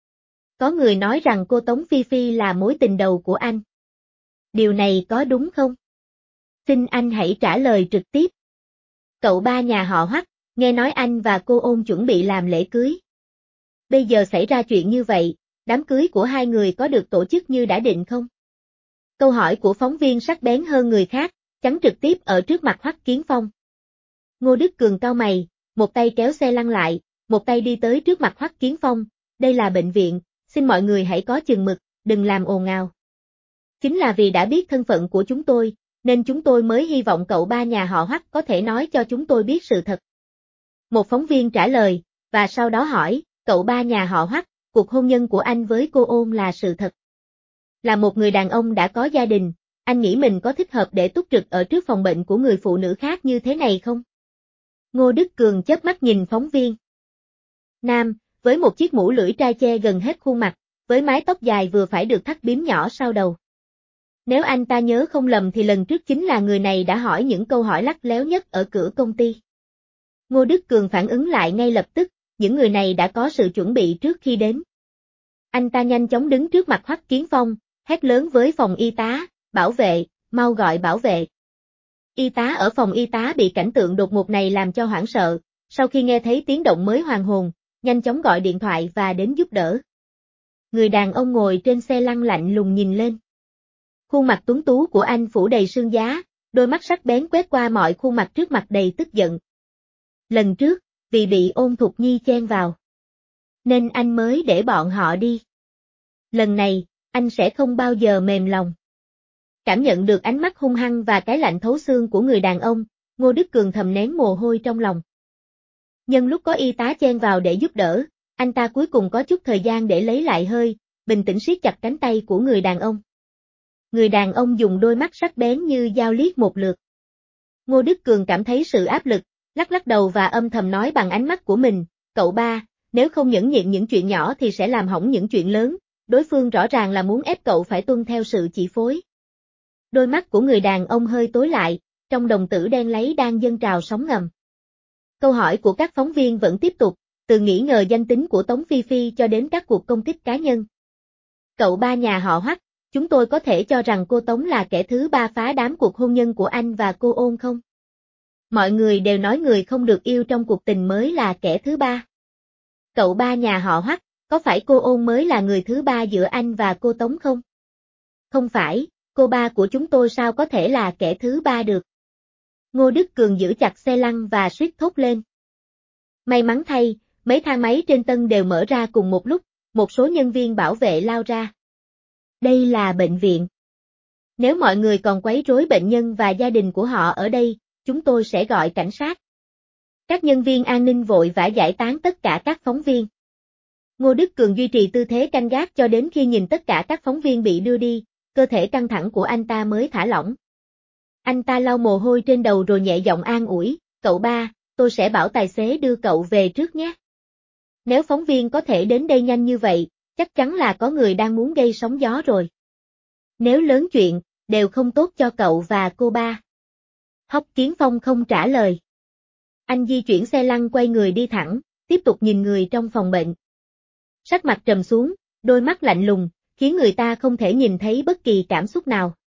Có người nói rằng cô Tống Phi Phi là mối tình đầu của anh. Điều này có đúng không? Xin anh hãy trả lời trực tiếp. Cậu ba nhà họ Hoắc, nghe nói anh và cô Ôn chuẩn bị làm lễ cưới. Bây giờ xảy ra chuyện như vậy, đám cưới của hai người có được tổ chức như đã định không? Câu hỏi của phóng viên sắc bén hơn người khác, chắn trực tiếp ở trước mặt Hoắc Kiến Phong. Ngô Đức Cường cau mày, một tay kéo xe lăn lại, một tay đi tới trước mặt Hoắc Kiến Phong, đây là bệnh viện, xin mọi người hãy có chừng mực, đừng làm ồn ào. Chính là vì đã biết thân phận của chúng tôi, nên chúng tôi mới hy vọng cậu ba nhà họ Hoắc có thể nói cho chúng tôi biết sự thật. Một phóng viên trả lời, và sau đó hỏi, cậu ba nhà họ Hoắc, cuộc hôn nhân của anh với cô Ôn là sự thật. Là một người đàn ông đã có gia đình, anh nghĩ mình có thích hợp để túc trực ở trước phòng bệnh của người phụ nữ khác như thế này không? Ngô Đức Cường chớp mắt nhìn phóng viên. Nam, với một chiếc mũ lưỡi trai che gần hết khuôn mặt, với mái tóc dài vừa phải được thắt bím nhỏ sau đầu. Nếu anh ta nhớ không lầm thì lần trước chính là người này đã hỏi những câu hỏi lắt léo nhất ở cửa công ty. Ngô Đức Cường phản ứng lại ngay lập tức, những người này đã có sự chuẩn bị trước khi đến. Anh ta nhanh chóng đứng trước mặt Hoắc Kiến Phong, hét lớn với phòng y tá, bảo vệ, mau gọi bảo vệ. Y tá ở phòng y tá bị cảnh tượng đột ngột này làm cho hoảng sợ, sau khi nghe thấy tiếng động mới hoàn hồn, nhanh chóng gọi điện thoại và đến giúp đỡ. Người đàn ông ngồi trên xe lăn lạnh lùng nhìn lên. Khuôn mặt tuấn tú của anh phủ đầy sương giá, đôi mắt sắc bén quét qua mọi khuôn mặt trước mặt đầy tức giận. Lần trước, vì bị Ôn Thục Nhi chen vào, nên anh mới để bọn họ đi. Lần này, anh sẽ không bao giờ mềm lòng. Cảm nhận được ánh mắt hung hăng và cái lạnh thấu xương của người đàn ông, Ngô Đức Cường thầm nén mồ hôi trong lòng. Nhân lúc có y tá chen vào để giúp đỡ, anh ta cuối cùng có chút thời gian để lấy lại hơi, bình tĩnh siết chặt cánh tay của người đàn ông. Người đàn ông dùng đôi mắt sắc bén như dao liếc một lượt. Ngô Đức Cường cảm thấy sự áp lực, lắc lắc đầu và âm thầm nói bằng ánh mắt của mình, cậu ba, nếu không nhẫn nhịn những chuyện nhỏ thì sẽ làm hỏng những chuyện lớn, đối phương rõ ràng là muốn ép cậu phải tuân theo sự chỉ phối. Đôi mắt của người đàn ông hơi tối lại, trong đồng tử đen láy đang dâng trào sóng ngầm. Câu hỏi của các phóng viên vẫn tiếp tục, từ nghi ngờ danh tính của Tống Phi Phi cho đến các cuộc công kích cá nhân. Cậu ba nhà họ Hoắc, chúng tôi có thể cho rằng cô Tống là kẻ thứ ba phá đám cuộc hôn nhân của anh và cô Ôn không? Mọi người đều nói người không được yêu trong cuộc tình mới là kẻ thứ ba. Cậu ba nhà họ Hoắc, có phải cô Ôn mới là người thứ ba giữa anh và cô Tống không? Không phải, cô ba của chúng tôi sao có thể là kẻ thứ ba được? Ngô Đức Cường giữ chặt xe lăn và suýt thốt lên. May mắn thay, mấy thang máy trên Tân đều mở ra cùng một lúc, một số nhân viên bảo vệ lao ra. Đây là bệnh viện. Nếu mọi người còn quấy rối bệnh nhân và gia đình của họ ở đây, chúng tôi sẽ gọi cảnh sát. Các nhân viên an ninh vội vã giải tán tất cả các phóng viên. Ngô Đức Cường duy trì tư thế canh gác cho đến khi nhìn tất cả các phóng viên bị đưa đi, cơ thể căng thẳng của anh ta mới thả lỏng. Anh ta lau mồ hôi trên đầu rồi nhẹ giọng an ủi, cậu ba, tôi sẽ bảo tài xế đưa cậu về trước nhé. Nếu phóng viên có thể đến đây nhanh như vậy, chắc chắn là có người đang muốn gây sóng gió rồi. Nếu lớn chuyện, đều không tốt cho cậu và cô ba. Hoắc Kiến Phong không trả lời. Anh di chuyển xe lăn quay người đi thẳng, tiếp tục nhìn người trong phòng bệnh. Sắc mặt trầm xuống, đôi mắt lạnh lùng, khiến người ta không thể nhìn thấy bất kỳ cảm xúc nào.